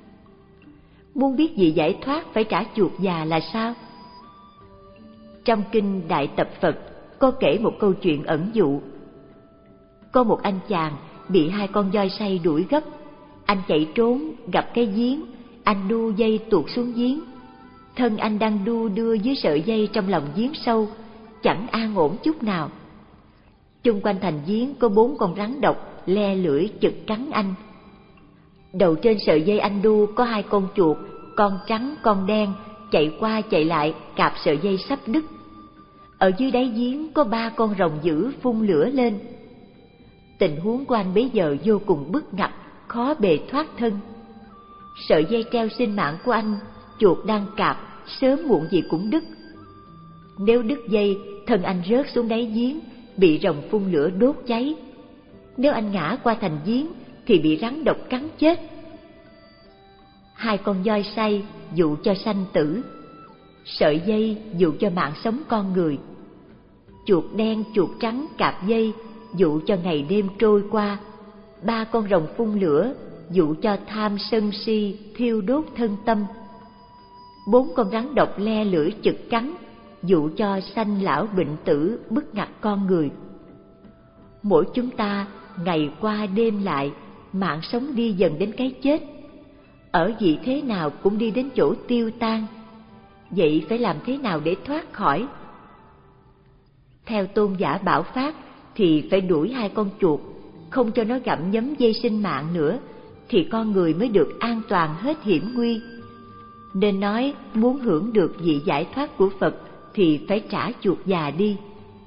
Muốn biết vị giải thoát phải trả chuột già là sao? Trong kinh Đại Tập Phật có kể một câu chuyện ẩn dụ. Có một anh chàng bị hai con voi say đuổi gấp. Anh chạy trốn, gặp cái giếng, anh đu dây tuột xuống giếng. Thân anh đang đu đưa dưới sợi dây trong lòng giếng sâu, chẳng an ổn chút nào. Chung quanh thành giếng có bốn con rắn độc le lưỡi chực cắn anh. Đầu trên sợi dây anh đu có hai con chuột, con trắng con đen chạy qua chạy lại cạp sợi dây sắp đứt. Ở dưới đáy giếng có ba con rồng dữ phun lửa lên. Tình huống của anh bấy giờ vô cùng bức ngặt, khó bề thoát thân. Sợi dây treo sinh mạng của anh, chuột đang cạp, sớm muộn gì cũng đứt. Nếu đứt dây, thân anh rớt xuống đáy giếng, bị rồng phun lửa đốt cháy. Nếu anh ngã qua thành giếng, thì bị rắn độc cắn chết. Hai con voi say dụ cho sanh tử, sợi dây dụ cho mạng sống con người. Chuột đen chuột trắng cạp dây dụ cho ngày đêm trôi qua. Ba con rồng phun lửa dụ cho tham sân si thiêu đốt thân tâm. Bốn con rắn độc le lưỡi chực cắn dụ cho sanh lão bệnh tử bức ngặt con người. Mỗi chúng ta ngày qua đêm lại, mạng sống đi dần đến cái chết. Ở vị thế nào cũng đi đến chỗ tiêu tan. Vậy phải làm thế nào để thoát khỏi? Theo tôn giả Bảo Phát thì phải đuổi hai con chuột, không cho nó gặm nhấm dây sinh mạng nữa, thì con người mới được an toàn hết hiểm nguy. Nên nói muốn hưởng được vị giải thoát của Phật thì phải trả chuột già đi.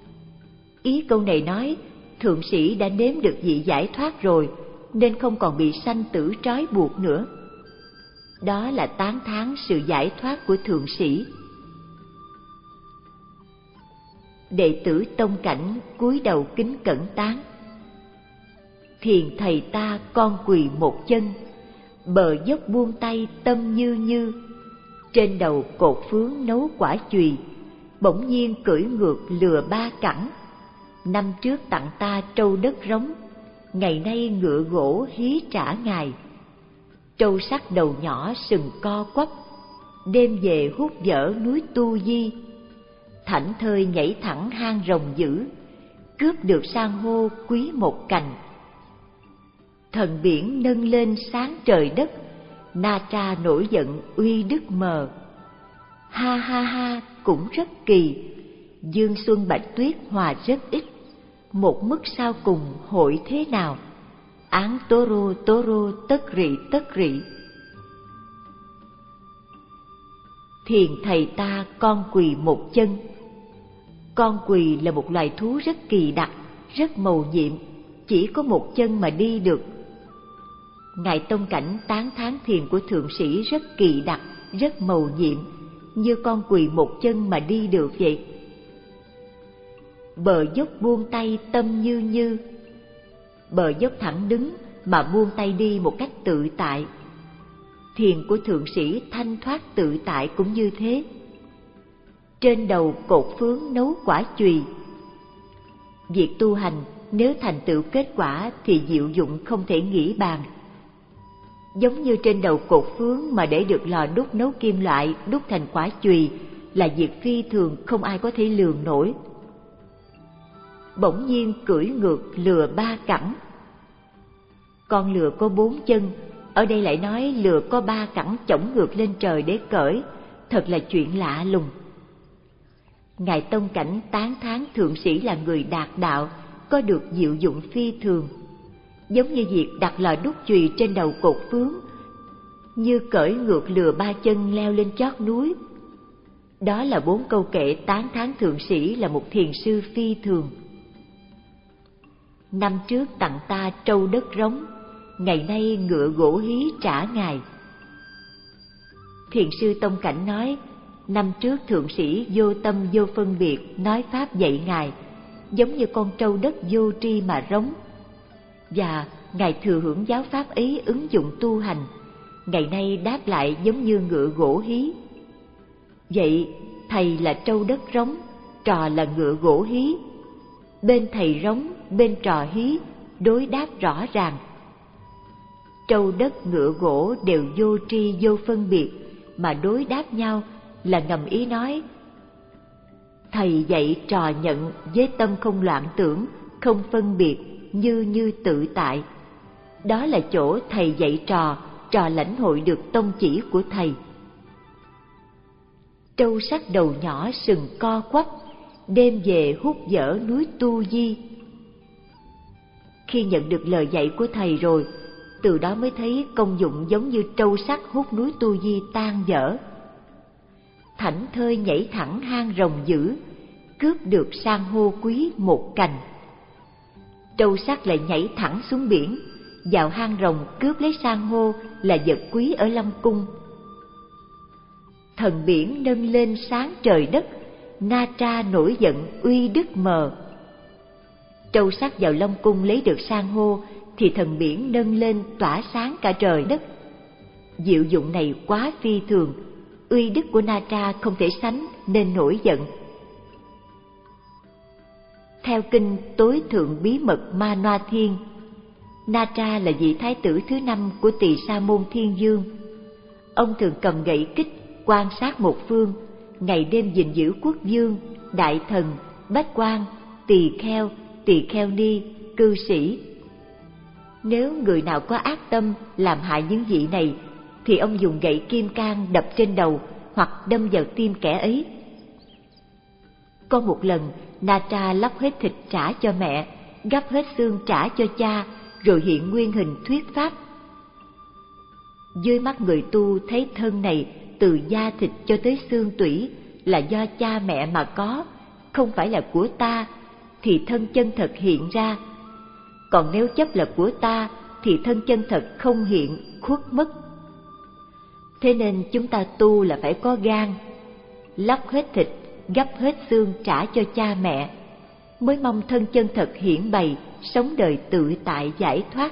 Ý câu này nói thượng sĩ đã nếm được vị giải thoát rồi, nên không còn bị sanh tử trói buộc nữa. Đó là tán thán sự giải thoát của thượng sĩ. Đệ tử tông cảnh cúi đầu kính cẩn tán. Thiền thầy ta con quỳ một chân, bờ dốc buông tay tâm như như. Trên đầu cột phướng nấu quả chùy, bỗng nhiên cưỡi ngược lừa ba cẳng. Năm trước tặng ta trâu đất rống, ngày nay ngựa gỗ hí trả ngài. Trâu sắt đầu nhỏ sừng co quắp, đêm về hút dở núi Tu Di. Thảnh thơi nhảy thẳng hang rồng dữ, cướp được san hô quý một cành. Thần biển nâng lên sáng trời đất, Na Tra nổi giận uy đức mờ. Ha ha ha cũng rất kỳ, dương xuân bạch tuyết hòa rất ít. Một mức sau cùng hội thế nào, án tố rô tố rô tất rị tất rị. Thiền thầy ta con quỳ một chân. Con quỳ là một loài thú rất kỳ đặc, rất mầu nhiệm, chỉ có một chân mà đi được. Ngài Tông Cảnh tán thán thiền của thượng sĩ rất kỳ đặc, rất mầu nhiệm, như con quỳ một chân mà đi được vậy. Bờ dốc buông tay tâm như như, bờ dốc thẳng đứng mà buông tay đi một cách tự tại. Thiền của thượng sĩ thanh thoát tự tại cũng như thế. Trên đầu cột phướng nấu quả chùy. Việc tu hành nếu thành tựu kết quả thì diệu dụng không thể nghĩ bàn. Giống như trên đầu cột phướng mà để được lò đúc nấu kim loại đúc thành quả chùy là việc phi thường không ai có thể lường nổi. Bỗng nhiên cưỡi ngược lừa ba cẳng. Con lừa có bốn chân, ở đây lại nói lừa có ba cẳng chổng ngược lên trời để cởi, thật là chuyện lạ lùng. Ngài Tông Cảnh tán thán thượng sĩ là người đạt đạo, có được diệu dụng phi thường, giống như việc đặt lò đúc chùy trên đầu cột phướng, như cởi ngược lừa ba chân leo lên chót núi. Đó là bốn câu kệ tán thán thượng sĩ là một thiền sư phi thường. Năm trước tặng ta trâu đất rống, ngày nay ngựa gỗ hí trả ngài. Thiền sư Tông Cảnh nói, năm trước thượng sĩ vô tâm vô phân biệt nói pháp dạy ngài, giống như con trâu đất vô tri mà rống. Và ngài thừa hưởng giáo pháp ấy ứng dụng tu hành, ngày nay đáp lại giống như ngựa gỗ hí. Vậy thầy là trâu đất rống, trò là ngựa gỗ hí. Bên thầy rống, bên trò hí, đối đáp rõ ràng. Trâu đất ngựa gỗ đều vô tri vô phân biệt, mà đối đáp nhau là ngầm ý nói thầy dạy trò nhận với tâm không loạn tưởng, không phân biệt, như như tự tại. Đó là chỗ thầy dạy trò, trò lãnh hội được tông chỉ của thầy. Trâu sắc đầu nhỏ sừng co quắp, đêm về hút dở núi Tu Di. Khi nhận được lời dạy của thầy rồi, từ đó mới thấy công dụng giống như trâu sắt hút núi Tu Di tan dở. Thảnh thơi nhảy thẳng hang rồng dữ, cướp được san hô quý một cành. Trâu sắt lại nhảy thẳng xuống biển, vào hang rồng cướp lấy san hô là vật quý ở Lâm Cung. Thần biển nâng lên sáng trời đất, Na Tra nổi giận uy đức mờ. Trâu sắt vào Long Cung lấy được san hô thì thần biển nâng lên tỏa sáng cả trời đất. Diệu dụng này quá phi thường, uy đức của Na Tra không thể sánh nên nổi giận. Theo kinh Tối Thượng Bí Mật Ma Noa Thiên, Na Tra là vị thái tử thứ năm của Tỳ Sa Môn Thiên Dương. Ông thường cầm gậy kích quan sát một phương, ngày đêm gìn giữ quốc vương, đại thần, bách quan, tỳ kheo, tỳ kheo ni, cư sĩ. Nếu người nào có ác tâm làm hại những vị này, thì ông dùng gậy kim cang đập trên đầu hoặc đâm vào tim kẻ ấy. Có một lần, Na Tra lóc hết thịt trả cho mẹ, gắp hết xương trả cho cha, rồi hiện nguyên hình thuyết pháp. Dưới mắt người tu thấy thân này từ da thịt cho tới xương tủy là do cha mẹ mà có, không phải là của ta, thì thân chân thật hiện ra. Còn nếu chấp là của ta thì thân chân thật không hiện, khuất mất. Thế nên chúng ta tu là phải có gan, lóc hết thịt, gắp hết xương trả cho cha mẹ, mới mong thân chân thật hiển bày, sống đời tự tại giải thoát.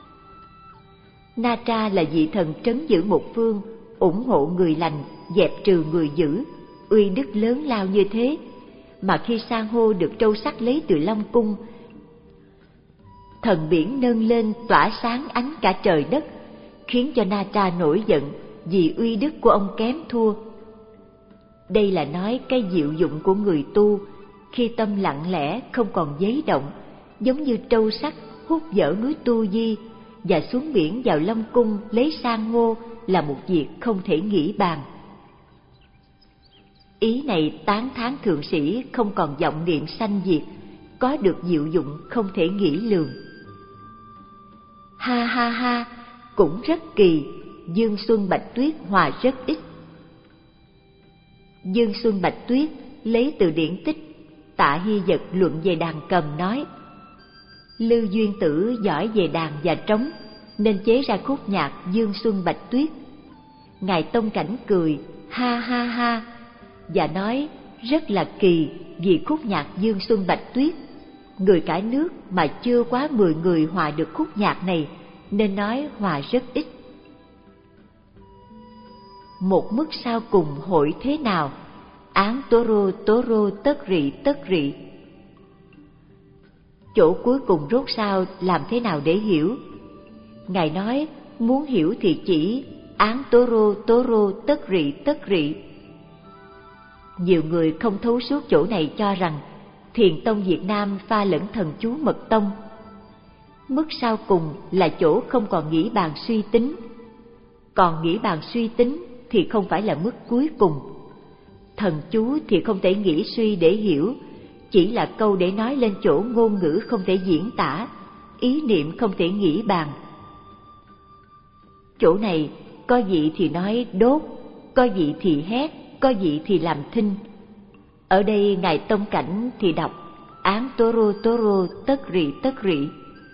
Na Tra là vị thần trấn giữ một phương, ủng hộ người lành, dẹp trừ người dữ, uy đức lớn lao như thế, mà khi san hô được trâu sắt lấy từ Long Cung, thần biển nâng lên tỏa sáng ánh cả trời đất, khiến cho Na Tra nổi giận vì uy đức của ông kém thua. Đây là nói cái diệu dụng của người tu khi tâm lặng lẽ không còn giấy động, giống như trâu sắt hút dở núi Tu Di và xuống biển vào Long Cung lấy san hô là một việc không thể nghĩ bàn. Ý này tán thán thượng sĩ không còn vọng niệm sanh diệt, có được diệu dụng không thể nghĩ lường. Ha ha ha, cũng rất kỳ, Dương Xuân Bạch Tuyết hòa rất ít. Dương Xuân Bạch Tuyết lấy từ điển tích Tạ Hy Vật luận về đàn cầm nói: Lưu Duyên Tử giỏi về đàn và trống, nên chế ra khúc nhạc Dương Xuân Bạch Tuyết. Ngài Tông Cảnh cười ha ha ha và nói rất là kỳ, vì khúc nhạc Dương Xuân Bạch Tuyết, người cả nước mà chưa quá mười người hòa được khúc nhạc này, nên nói hòa rất ít. Một mức sau cùng hội thế nào? Án tố rô tố rô tất rị tất rị. Chỗ cuối cùng rốt sao làm thế nào để hiểu? Ngài nói muốn hiểu thì chỉ án tố rô tố rô tất rị tất rị. Nhiều người không thấu suốt chỗ này cho rằng Thiền tông Việt Nam pha lẫn Thần chú Mật tông. Mức sau cùng là chỗ không còn nghĩ bàn suy tính, còn nghĩ bàn suy tính thì không phải là mức cuối cùng. Thần chú thì không thể nghĩ suy để hiểu, chỉ là câu để nói lên chỗ ngôn ngữ không thể diễn tả, ý niệm không thể nghĩ bàn. Chỗ này có vị thì nói đốt, có vị thì hét, có vị thì làm thinh. Ở đây Ngài Tông Cảnh thì đọc án tố rô tố rô tất rị tất rị.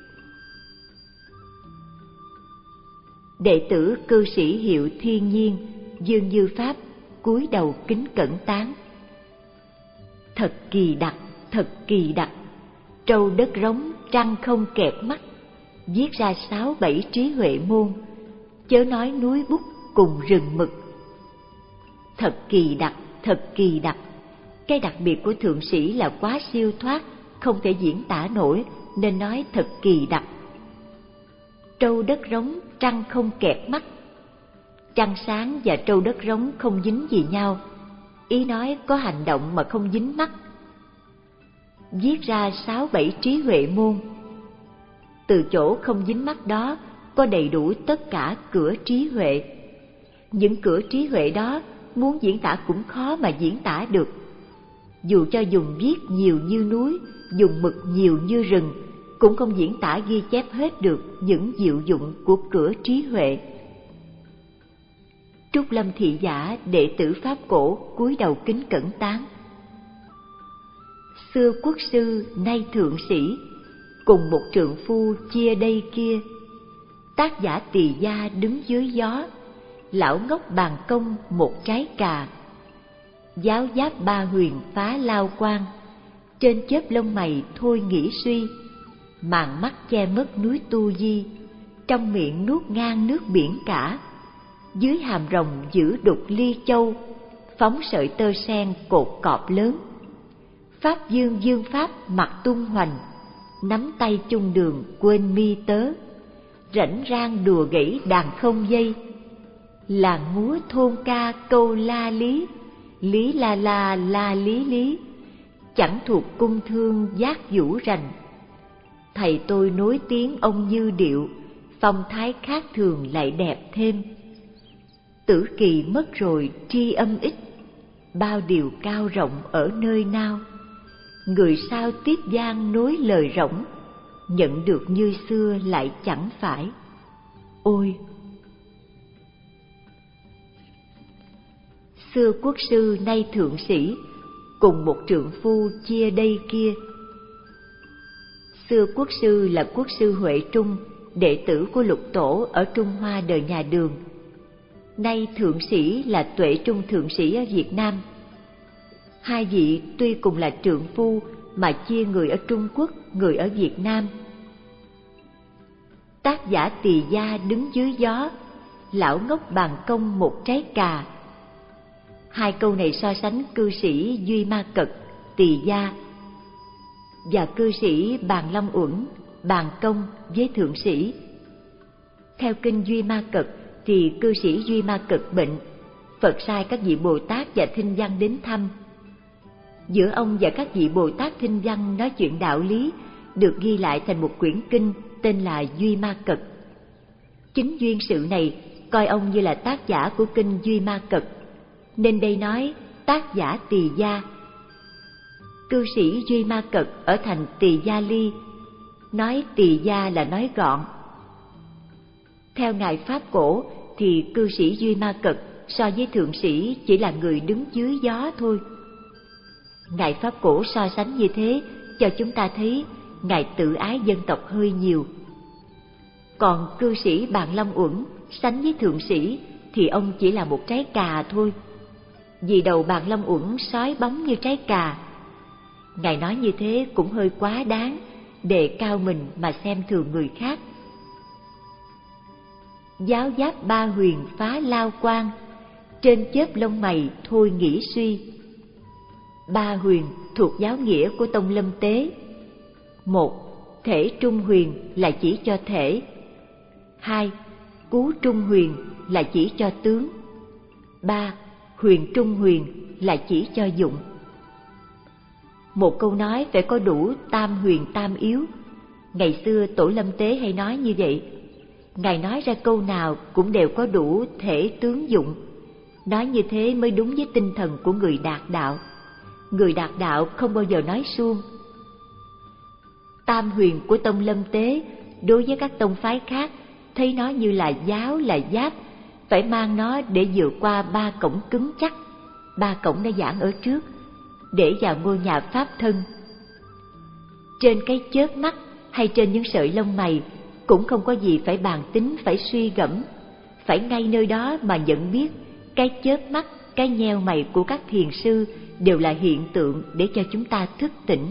Đệ tử cư sĩ hiệu Thiên Nhiên, Dương Như Pháp cúi đầu kính cẩn tán. Thật kỳ đặc, thật kỳ đặc, trâu đất rống trăng không kẹp mắt, viết ra sáu bảy trí huệ môn, chớ nói núi bút cùng rừng mực. Thật kỳ đặc, thật kỳ đặc. Cái đặc biệt của thượng sĩ là quá siêu thoát, không thể diễn tả nổi, nên nói thật kỳ đặc. Trâu đất rống trăng không kẹp mắt. Trăng sáng và trâu đất rống không dính gì nhau, ý nói có hành động mà không dính mắt. Viết ra sáu bảy trí huệ môn. Từ chỗ không dính mắt đó có đầy đủ tất cả cửa trí huệ. Những cửa trí huệ đó muốn diễn tả cũng khó mà diễn tả được. Dù cho dùng viết nhiều như núi, dùng mực nhiều như rừng, cũng không diễn tả ghi chép hết được những diệu dụng của cửa trí huệ. Trúc Lâm thị giả đệ tử Pháp cổ cúi đầu kính cẩn tán. Xưa quốc sư nay thượng sĩ, cùng một trượng phu chia đây kia. Tác giả Tỳ Gia đứng dưới gió, lão ngốc bàn công một trái cà. Giáo giáp ba huyền phá lao quan, trên chớp lông mày thôi nghĩ suy. Màn mắt che mất núi Tu Di, trong miệng nuốt ngang nước biển cả. Dưới hàm rồng giữ đục ly châu, phóng sợi tơ sen cột cọp lớn. Pháp dương dương pháp mặt tung hoành, nắm tay chung đường quên mi tớ. Rảnh rang đùa gãy đàn không dây, làng múa thôn ca câu la lý. Lý la la la lý lý, chẳng thuộc cung thương giác vũ rành. Thầy tôi nối tiếng ông như điệu, phong thái khác thường lại đẹp thêm. Tử kỳ mất rồi tri âm ít, bao điều cao rộng ở nơi nào. Người sao tiếp gian nối lời rỗng, nhận được như xưa lại chẳng phải. Ôi! Xưa quốc sư nay thượng sĩ, cùng một trượng phu chia đây kia. Xưa quốc sư là quốc sư Huệ Trung, đệ tử của Lục Tổ ở Trung Hoa đời nhà Đường. Nay thượng sĩ là Tuệ Trung thượng sĩ ở Việt Nam. Hai vị tuy cùng là trượng phu mà chia người ở Trung Quốc, người ở Việt Nam. Tác giả Tỳ Gia đứng dưới gió, lão ngốc bàn công một trái cà. Hai câu này so sánh cư sĩ Duy Ma Cật, Tỳ Gia, và cư sĩ Bàn Long Uẩn, Bàn Công với thượng sĩ. Theo kinh Duy Ma Cật thì cư sĩ Duy Ma Cật bệnh, Phật sai các vị Bồ Tát và Thinh Văn đến thăm. Giữa ông và các vị Bồ Tát Thinh Văn nói chuyện đạo lý, được ghi lại thành một quyển kinh tên là Duy Ma Cật. Chính duyên sự này coi ông như là tác giả của kinh Duy Ma Cật, nên đây nói tác giả Tỳ Gia. Cư sĩ Duy Ma Cật ở thành Tỳ Gia Ly, nói Tỳ Gia là nói gọn. Theo ngài Pháp cổ thì cư sĩ Duy Ma Cật so với thượng sĩ chỉ là người đứng dưới gió thôi. Ngài Pháp cổ so sánh như thế cho chúng ta thấy ngài tự ái dân tộc hơi nhiều. Còn cư sĩ Bàn Long Uẩn sánh với thượng sĩ thì ông chỉ là một trái cà thôi. Vì đầu Bàn Long Uẩn sói bóng như trái cà. Ngài nói như thế cũng hơi quá đáng, đề cao mình mà xem thường người khác. Giáo giáp ba huyền phá lao quan, trên chớp lông mày thôi nghĩ suy. Ba huyền thuộc giáo nghĩa của Tông Lâm Tế. Một, thể trung huyền là chỉ cho thể. Hai, cú trung huyền là chỉ cho tướng. Ba, huyền trung huyền là chỉ cho dụng. Một câu nói phải có đủ tam huyền tam yếu. Ngày xưa Tổ Lâm Tế hay nói như vậy. Ngài nói ra câu nào cũng đều có đủ thể tướng dụng. Nói như thế mới đúng với tinh thần của người đạt đạo. Người đạt đạo không bao giờ nói suông. Tam huyền của Tông Lâm Tế đối với các tông phái khác thấy nó như là giáo là giáp, phải mang nó để vượt qua ba cổng cứng chắc. Ba cổng đã giảng ở trước, để vào ngôi nhà pháp thân. Trên cái chớp mắt hay trên những sợi lông mày cũng không có gì phải bàn tính, phải suy gẫm, phải ngay nơi đó mà nhận biết cái chớp mắt, cái nheo mày của các thiền sư đều là hiện tượng để cho chúng ta thức tỉnh.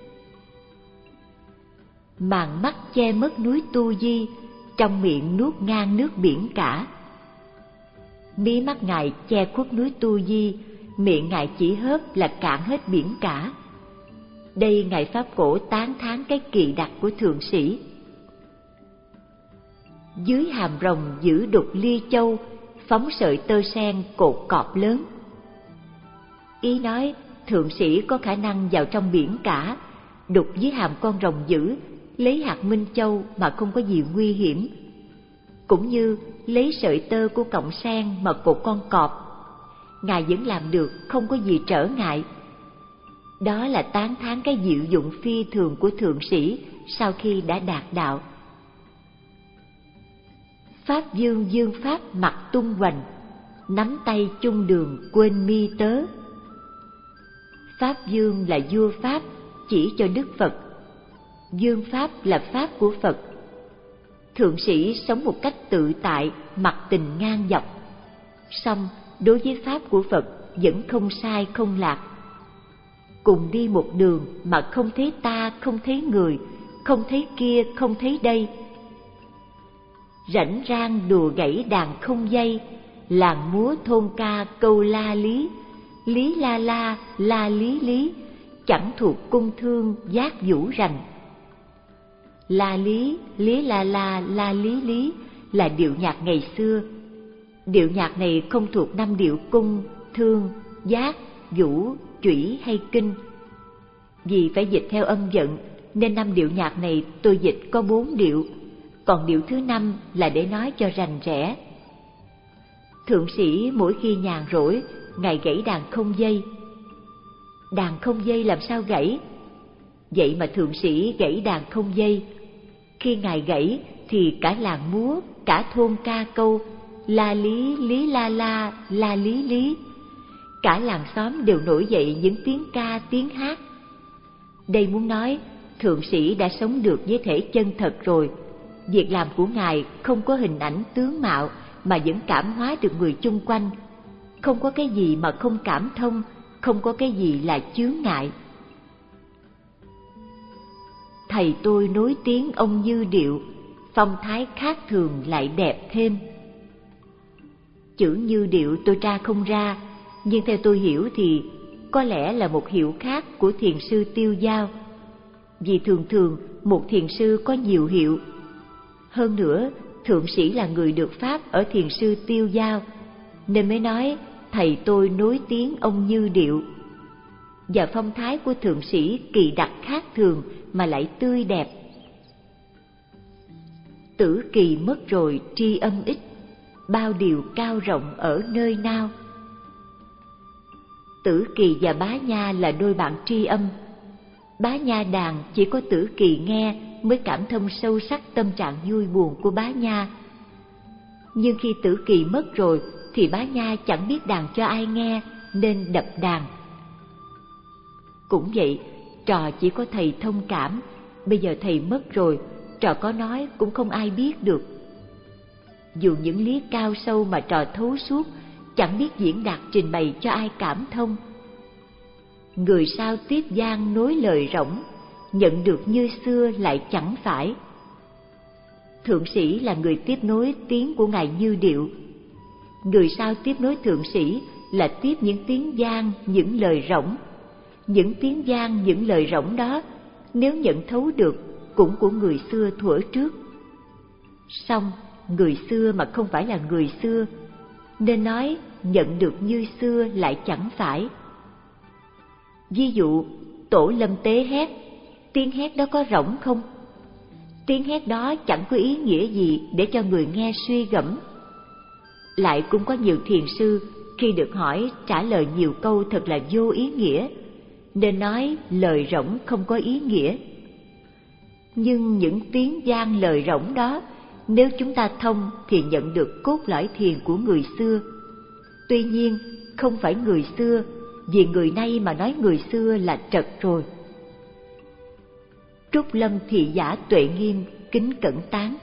Màn mắt che mất núi Tu Di, trong miệng nuốt ngang nước biển cả. Mí mắt Ngài che khuất núi Tu Di, miệng Ngài chỉ hớp là cạn hết biển cả. Đây Ngài Pháp Cổ tán thán cái kỳ đặc của thượng sĩ. Dưới hàm rồng giữ đục ly châu, phóng sợi tơ sen cột cọp lớn. Ý nói thượng sĩ có khả năng vào trong biển cả, đục dưới hàm con rồng dữ, lấy hạt minh châu mà không có gì nguy hiểm. Cũng như lấy sợi tơ của cọng sen mà cột con cọp, Ngài vẫn làm được, không có gì trở ngại. Đó là tán thán cái diệu dụng phi thường của thượng sĩ sau khi đã đạt đạo. Pháp dương dương pháp mặt tung hoành, nắm tay chung đường quên mi tớ. Pháp dương là vua pháp chỉ cho Đức Phật. Dương pháp là pháp của Phật. Thượng sĩ sống một cách tự tại, mặc tình ngang dọc. Song đối với pháp của Phật vẫn không sai không lạc. Cùng đi một đường mà không thấy ta, không thấy người, không thấy kia, không thấy đây. Rảnh rang đùa gãy đàn không dây, làng múa thôn ca câu la lý. Lý la la, la lý lý, chẳng thuộc cung thương giác vũ rành. La lý, lý la la, la lý lý là điệu nhạc ngày xưa. Điệu nhạc này không thuộc năm điệu cung, thương, giác, vũ, chủy hay kinh. Vì phải dịch theo âm vận nên năm điệu nhạc này tôi dịch có bốn điệu, còn điệu thứ năm là để nói cho rành rẽ. Thượng sĩ mỗi khi nhàn rỗi, Ngài gãy đàn không dây. Đàn không dây làm sao gãy? Vậy mà thượng sĩ gãy đàn không dây. Khi Ngài gãy thì cả làng múa, cả thôn ca câu la lý lý la la, la lý lý. Cả làng xóm đều nổi dậy những tiếng ca tiếng hát. Đây muốn nói thượng sĩ đã sống được với thể chân thật rồi. Việc làm của Ngài không có hình ảnh tướng mạo mà vẫn cảm hóa được người chung quanh. Không có cái gì mà không cảm thông, không có cái gì là chướng ngại. Thầy tôi nối tiếng ông Như Điệu, phong thái khác thường lại đẹp thêm. Chữ Như Điệu tôi tra không ra, nhưng theo tôi hiểu thì có lẽ là một hiệu khác của thiền sư Tiêu Dao. Vì thường thường một thiền sư có nhiều hiệu. Hơn nữa, thượng sĩ là người được pháp ở thiền sư Tiêu Dao, nên mới nói thầy tôi nối tiếng ông Như Điệu. Và phong thái của thượng sĩ kỳ đặc khác thường mà lại tươi đẹp. Tử kỳ mất rồi tri âm ít, bao điều cao rộng ở nơi nào. Tử kỳ và Bá Nha là đôi bạn tri âm. Bá Nha đàn chỉ có Tử kỳ nghe mới cảm thông sâu sắc tâm trạng vui buồn của Bá Nha. Nhưng khi Tử kỳ mất rồi thì Bá Nha chẳng biết đàn cho ai nghe nên đập đàn. Cũng vậy, trò chỉ có thầy thông cảm. Bây giờ thầy mất rồi, trò có nói cũng không ai biết được. Dù những lý cao sâu mà trò thấu suốt, chẳng biết diễn đạt trình bày cho ai cảm thông. Người sao tiếp gian nối lời rỗng, nhận được như xưa lại chẳng phải. Thượng sĩ là người tiếp nối tiếng của Ngài Như Điệu. Người sao tiếp nối thượng sĩ là tiếp những tiếng gian, những lời rỗng. Những tiếng gian, những lời rỗng đó, nếu nhận thấu được, cũng của người xưa thuở trước. Song người xưa mà không phải là người xưa, nên nói nhận được như xưa lại chẳng phải. Ví dụ, Tổ Lâm Tế hét, tiếng hét đó có rỗng không? Tiếng hét đó chẳng có ý nghĩa gì để cho người nghe suy gẫm. Lại cũng có nhiều thiền sư khi được hỏi trả lời nhiều câu thật là vô ý nghĩa, nên nói lời rỗng không có ý nghĩa. Nhưng những tiếng gian lời rỗng đó, nếu chúng ta thông thì nhận được cốt lõi thiền của người xưa. Tuy nhiên, không phải người xưa, vì người nay mà nói người xưa là trật rồi. Trúc Lâm Thị Giả Tuệ Nghiêm kính cẩn tán.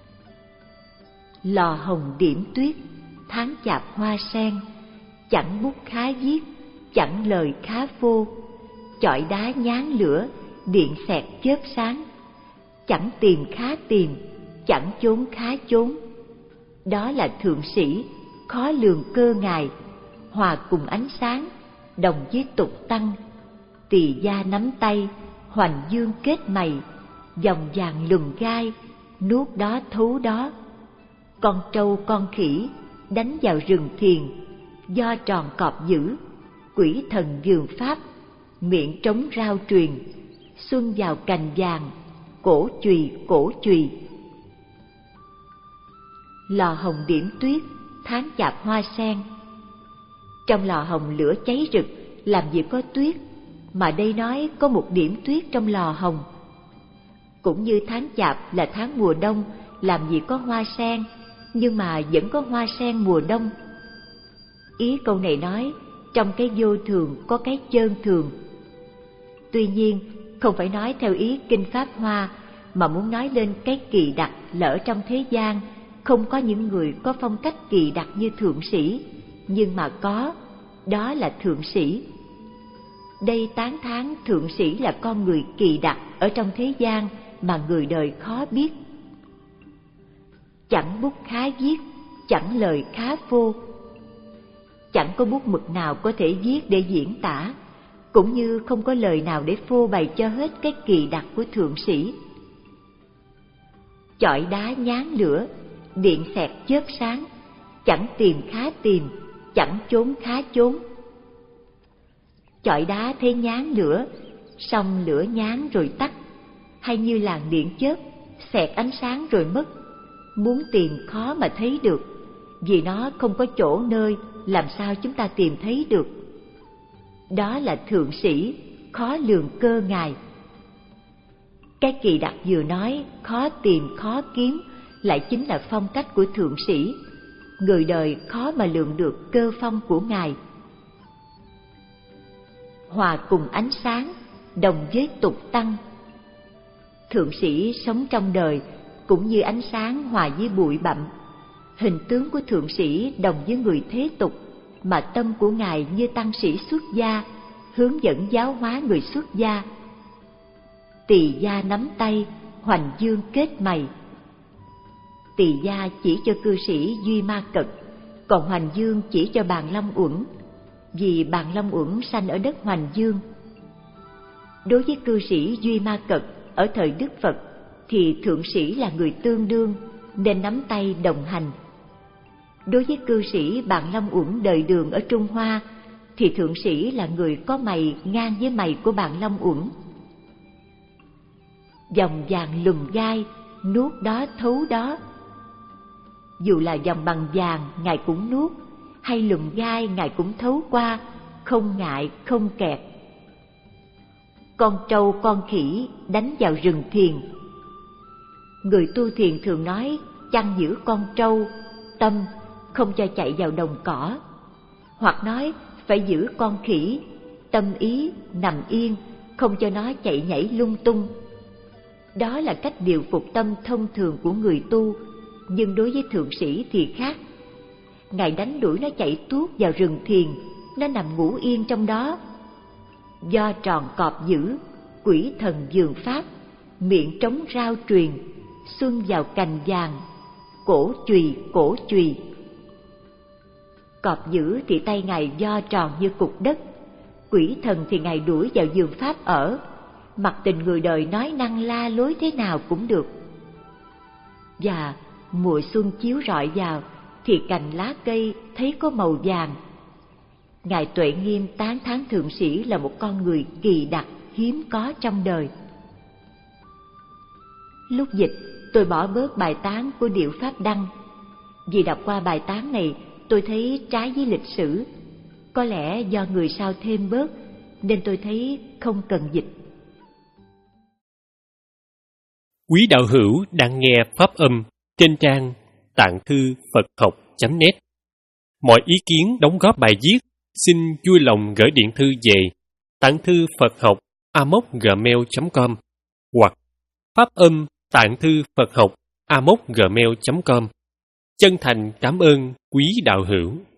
Lò hồng điểm tuyết, tháng chạp hoa sen, chẳng bút khá viết, chẳng lời khá phô, chọi đá nhán lửa, điện xẹt chớp sáng, chẳng tìm khá tìm, chẳng chốn khá chốn. Đó là thượng sĩ, khó lường cơ ngài, hòa cùng ánh sáng, đồng với tục tăng. Tỳ gia nắm tay, hoành dương kết mày, dòng vàng lùm gai, nuốt đó thấu đó. Con trâu con khỉ, đánh vào rừng thiền, do tròn cọp dữ, quỷ thần dường pháp, miệng trống rao truyền, xuân vào cành vàng, cổ chùy cổ chùy. Lò hồng điểm tuyết, tháng chạp hoa sen. Trong lò hồng lửa cháy rực, làm gì có tuyết, mà đây nói có một điểm tuyết trong lò hồng. Cũng như tháng chạp là tháng mùa đông, làm gì có hoa sen, nhưng mà vẫn có hoa sen mùa đông. Ý câu này nói, trong cái vô thường có cái chơn thường. Tuy nhiên, không phải nói theo ý kinh Pháp Hoa, mà muốn nói lên cái kỳ đặc lỡ trong thế gian, không có những người có phong cách kỳ đặc như thượng sĩ, nhưng mà có, đó là thượng sĩ. Đây tán thán thượng sĩ là con người kỳ đặc ở trong thế gian mà người đời khó biết. Chẳng bút khá viết, chẳng lời khá phô. Chẳng có bút mực nào có thể viết để diễn tả, cũng như không có lời nào để phô bày cho hết cái kỳ đặc của thượng sĩ. Chọi đá nhán lửa, điện xẹt chớp sáng, chẳng tìm khá tìm, chẳng chốn khá chốn. Chọi đá thế nhán lửa, xong lửa nhán rồi tắt, hay như làn điện chớp, xẹt ánh sáng rồi mất. Muốn tìm khó mà thấy được, vì nó không có chỗ nơi, làm sao chúng ta tìm thấy được. Đó là thượng sĩ, khó lường cơ ngài. Cái kỳ đặc vừa nói, khó tìm khó kiếm, lại chính là phong cách của thượng sĩ. Người đời khó mà lường được cơ phong của ngài. Hòa cùng ánh sáng, đồng với tục tăng. Thượng sĩ sống trong đời cũng như ánh sáng hòa với bụi bặm. Hình tướng của thượng sĩ đồng với người thế tục, mà tâm của ngài như tăng sĩ xuất gia, hướng dẫn giáo hóa người xuất gia. Tỳ gia nắm tay, hoành dương kết mày. Tỳ gia chỉ cho cư sĩ Duy Ma Cật, còn hoành dương chỉ cho Bàn Long Uẩn, vì Bàn Long Uẩn sanh ở đất Hoành Dương. Đối với cư sĩ Duy Ma Cật ở thời Đức Phật thì thượng sĩ là người tương đương, nên nắm tay đồng hành. Đối với cư sĩ Bàn Long Uẩn đời Đường ở Trung Hoa thì thượng sĩ là người có mày ngang với mày của Bàn Long Uẩn. Dòng vàng lùm gai, nuốt đó thấu đó. Dù là dòng bằng vàng ngài cũng nuốt, hay lùm gai ngài cũng thấu qua, không ngại không kẹt. Con trâu con khỉ đánh vào rừng thiền. Người tu thiền thường nói chăn giữ con trâu, tâm không cho chạy vào đồng cỏ, hoặc nói phải giữ con khỉ, tâm ý nằm yên, không cho nó chạy nhảy lung tung. Đó là cách điều phục tâm thông thường của người tu, nhưng đối với thượng sĩ thì khác. Ngài đánh đuổi nó chạy tuốt vào rừng thiền, nó nằm ngủ yên trong đó. Do tròn cọp dữ, quỷ thần dường pháp, miệng trống rao truyền, xuân vào cành vàng, cổ chùy cổ chùy. Cọp dữ thì tay ngài do tròn như cục đất, quỷ thần thì ngài đuổi vào vườn pháp ở, mặc tình người đời nói năng la lối thế nào cũng được. Và mùa xuân chiếu rọi vào thì cành lá cây thấy có màu vàng. Ngài Tuệ Nghiêm tán thán thượng sĩ là một con người kỳ đặc, hiếm có trong đời. Lúc dịch, tôi bỏ bớt bài tán của Diệu Pháp Đăng. Vì đọc qua bài tán này, tôi thấy trái với lịch sử. Có lẽ do người sao thêm bớt, nên tôi thấy không cần dịch. Quý đạo hữu đang nghe pháp âm trên trang tạng thư Phật học chấm net. Mọi ý kiến đóng góp bài viết xin vui lòng gửi điện thư về tạng thư Phật học a mốc gmail chấm com hoặc pháp âm tạng thư Phật học a mốc gmail chấm com. Chân thành cảm ơn quý đạo hữu.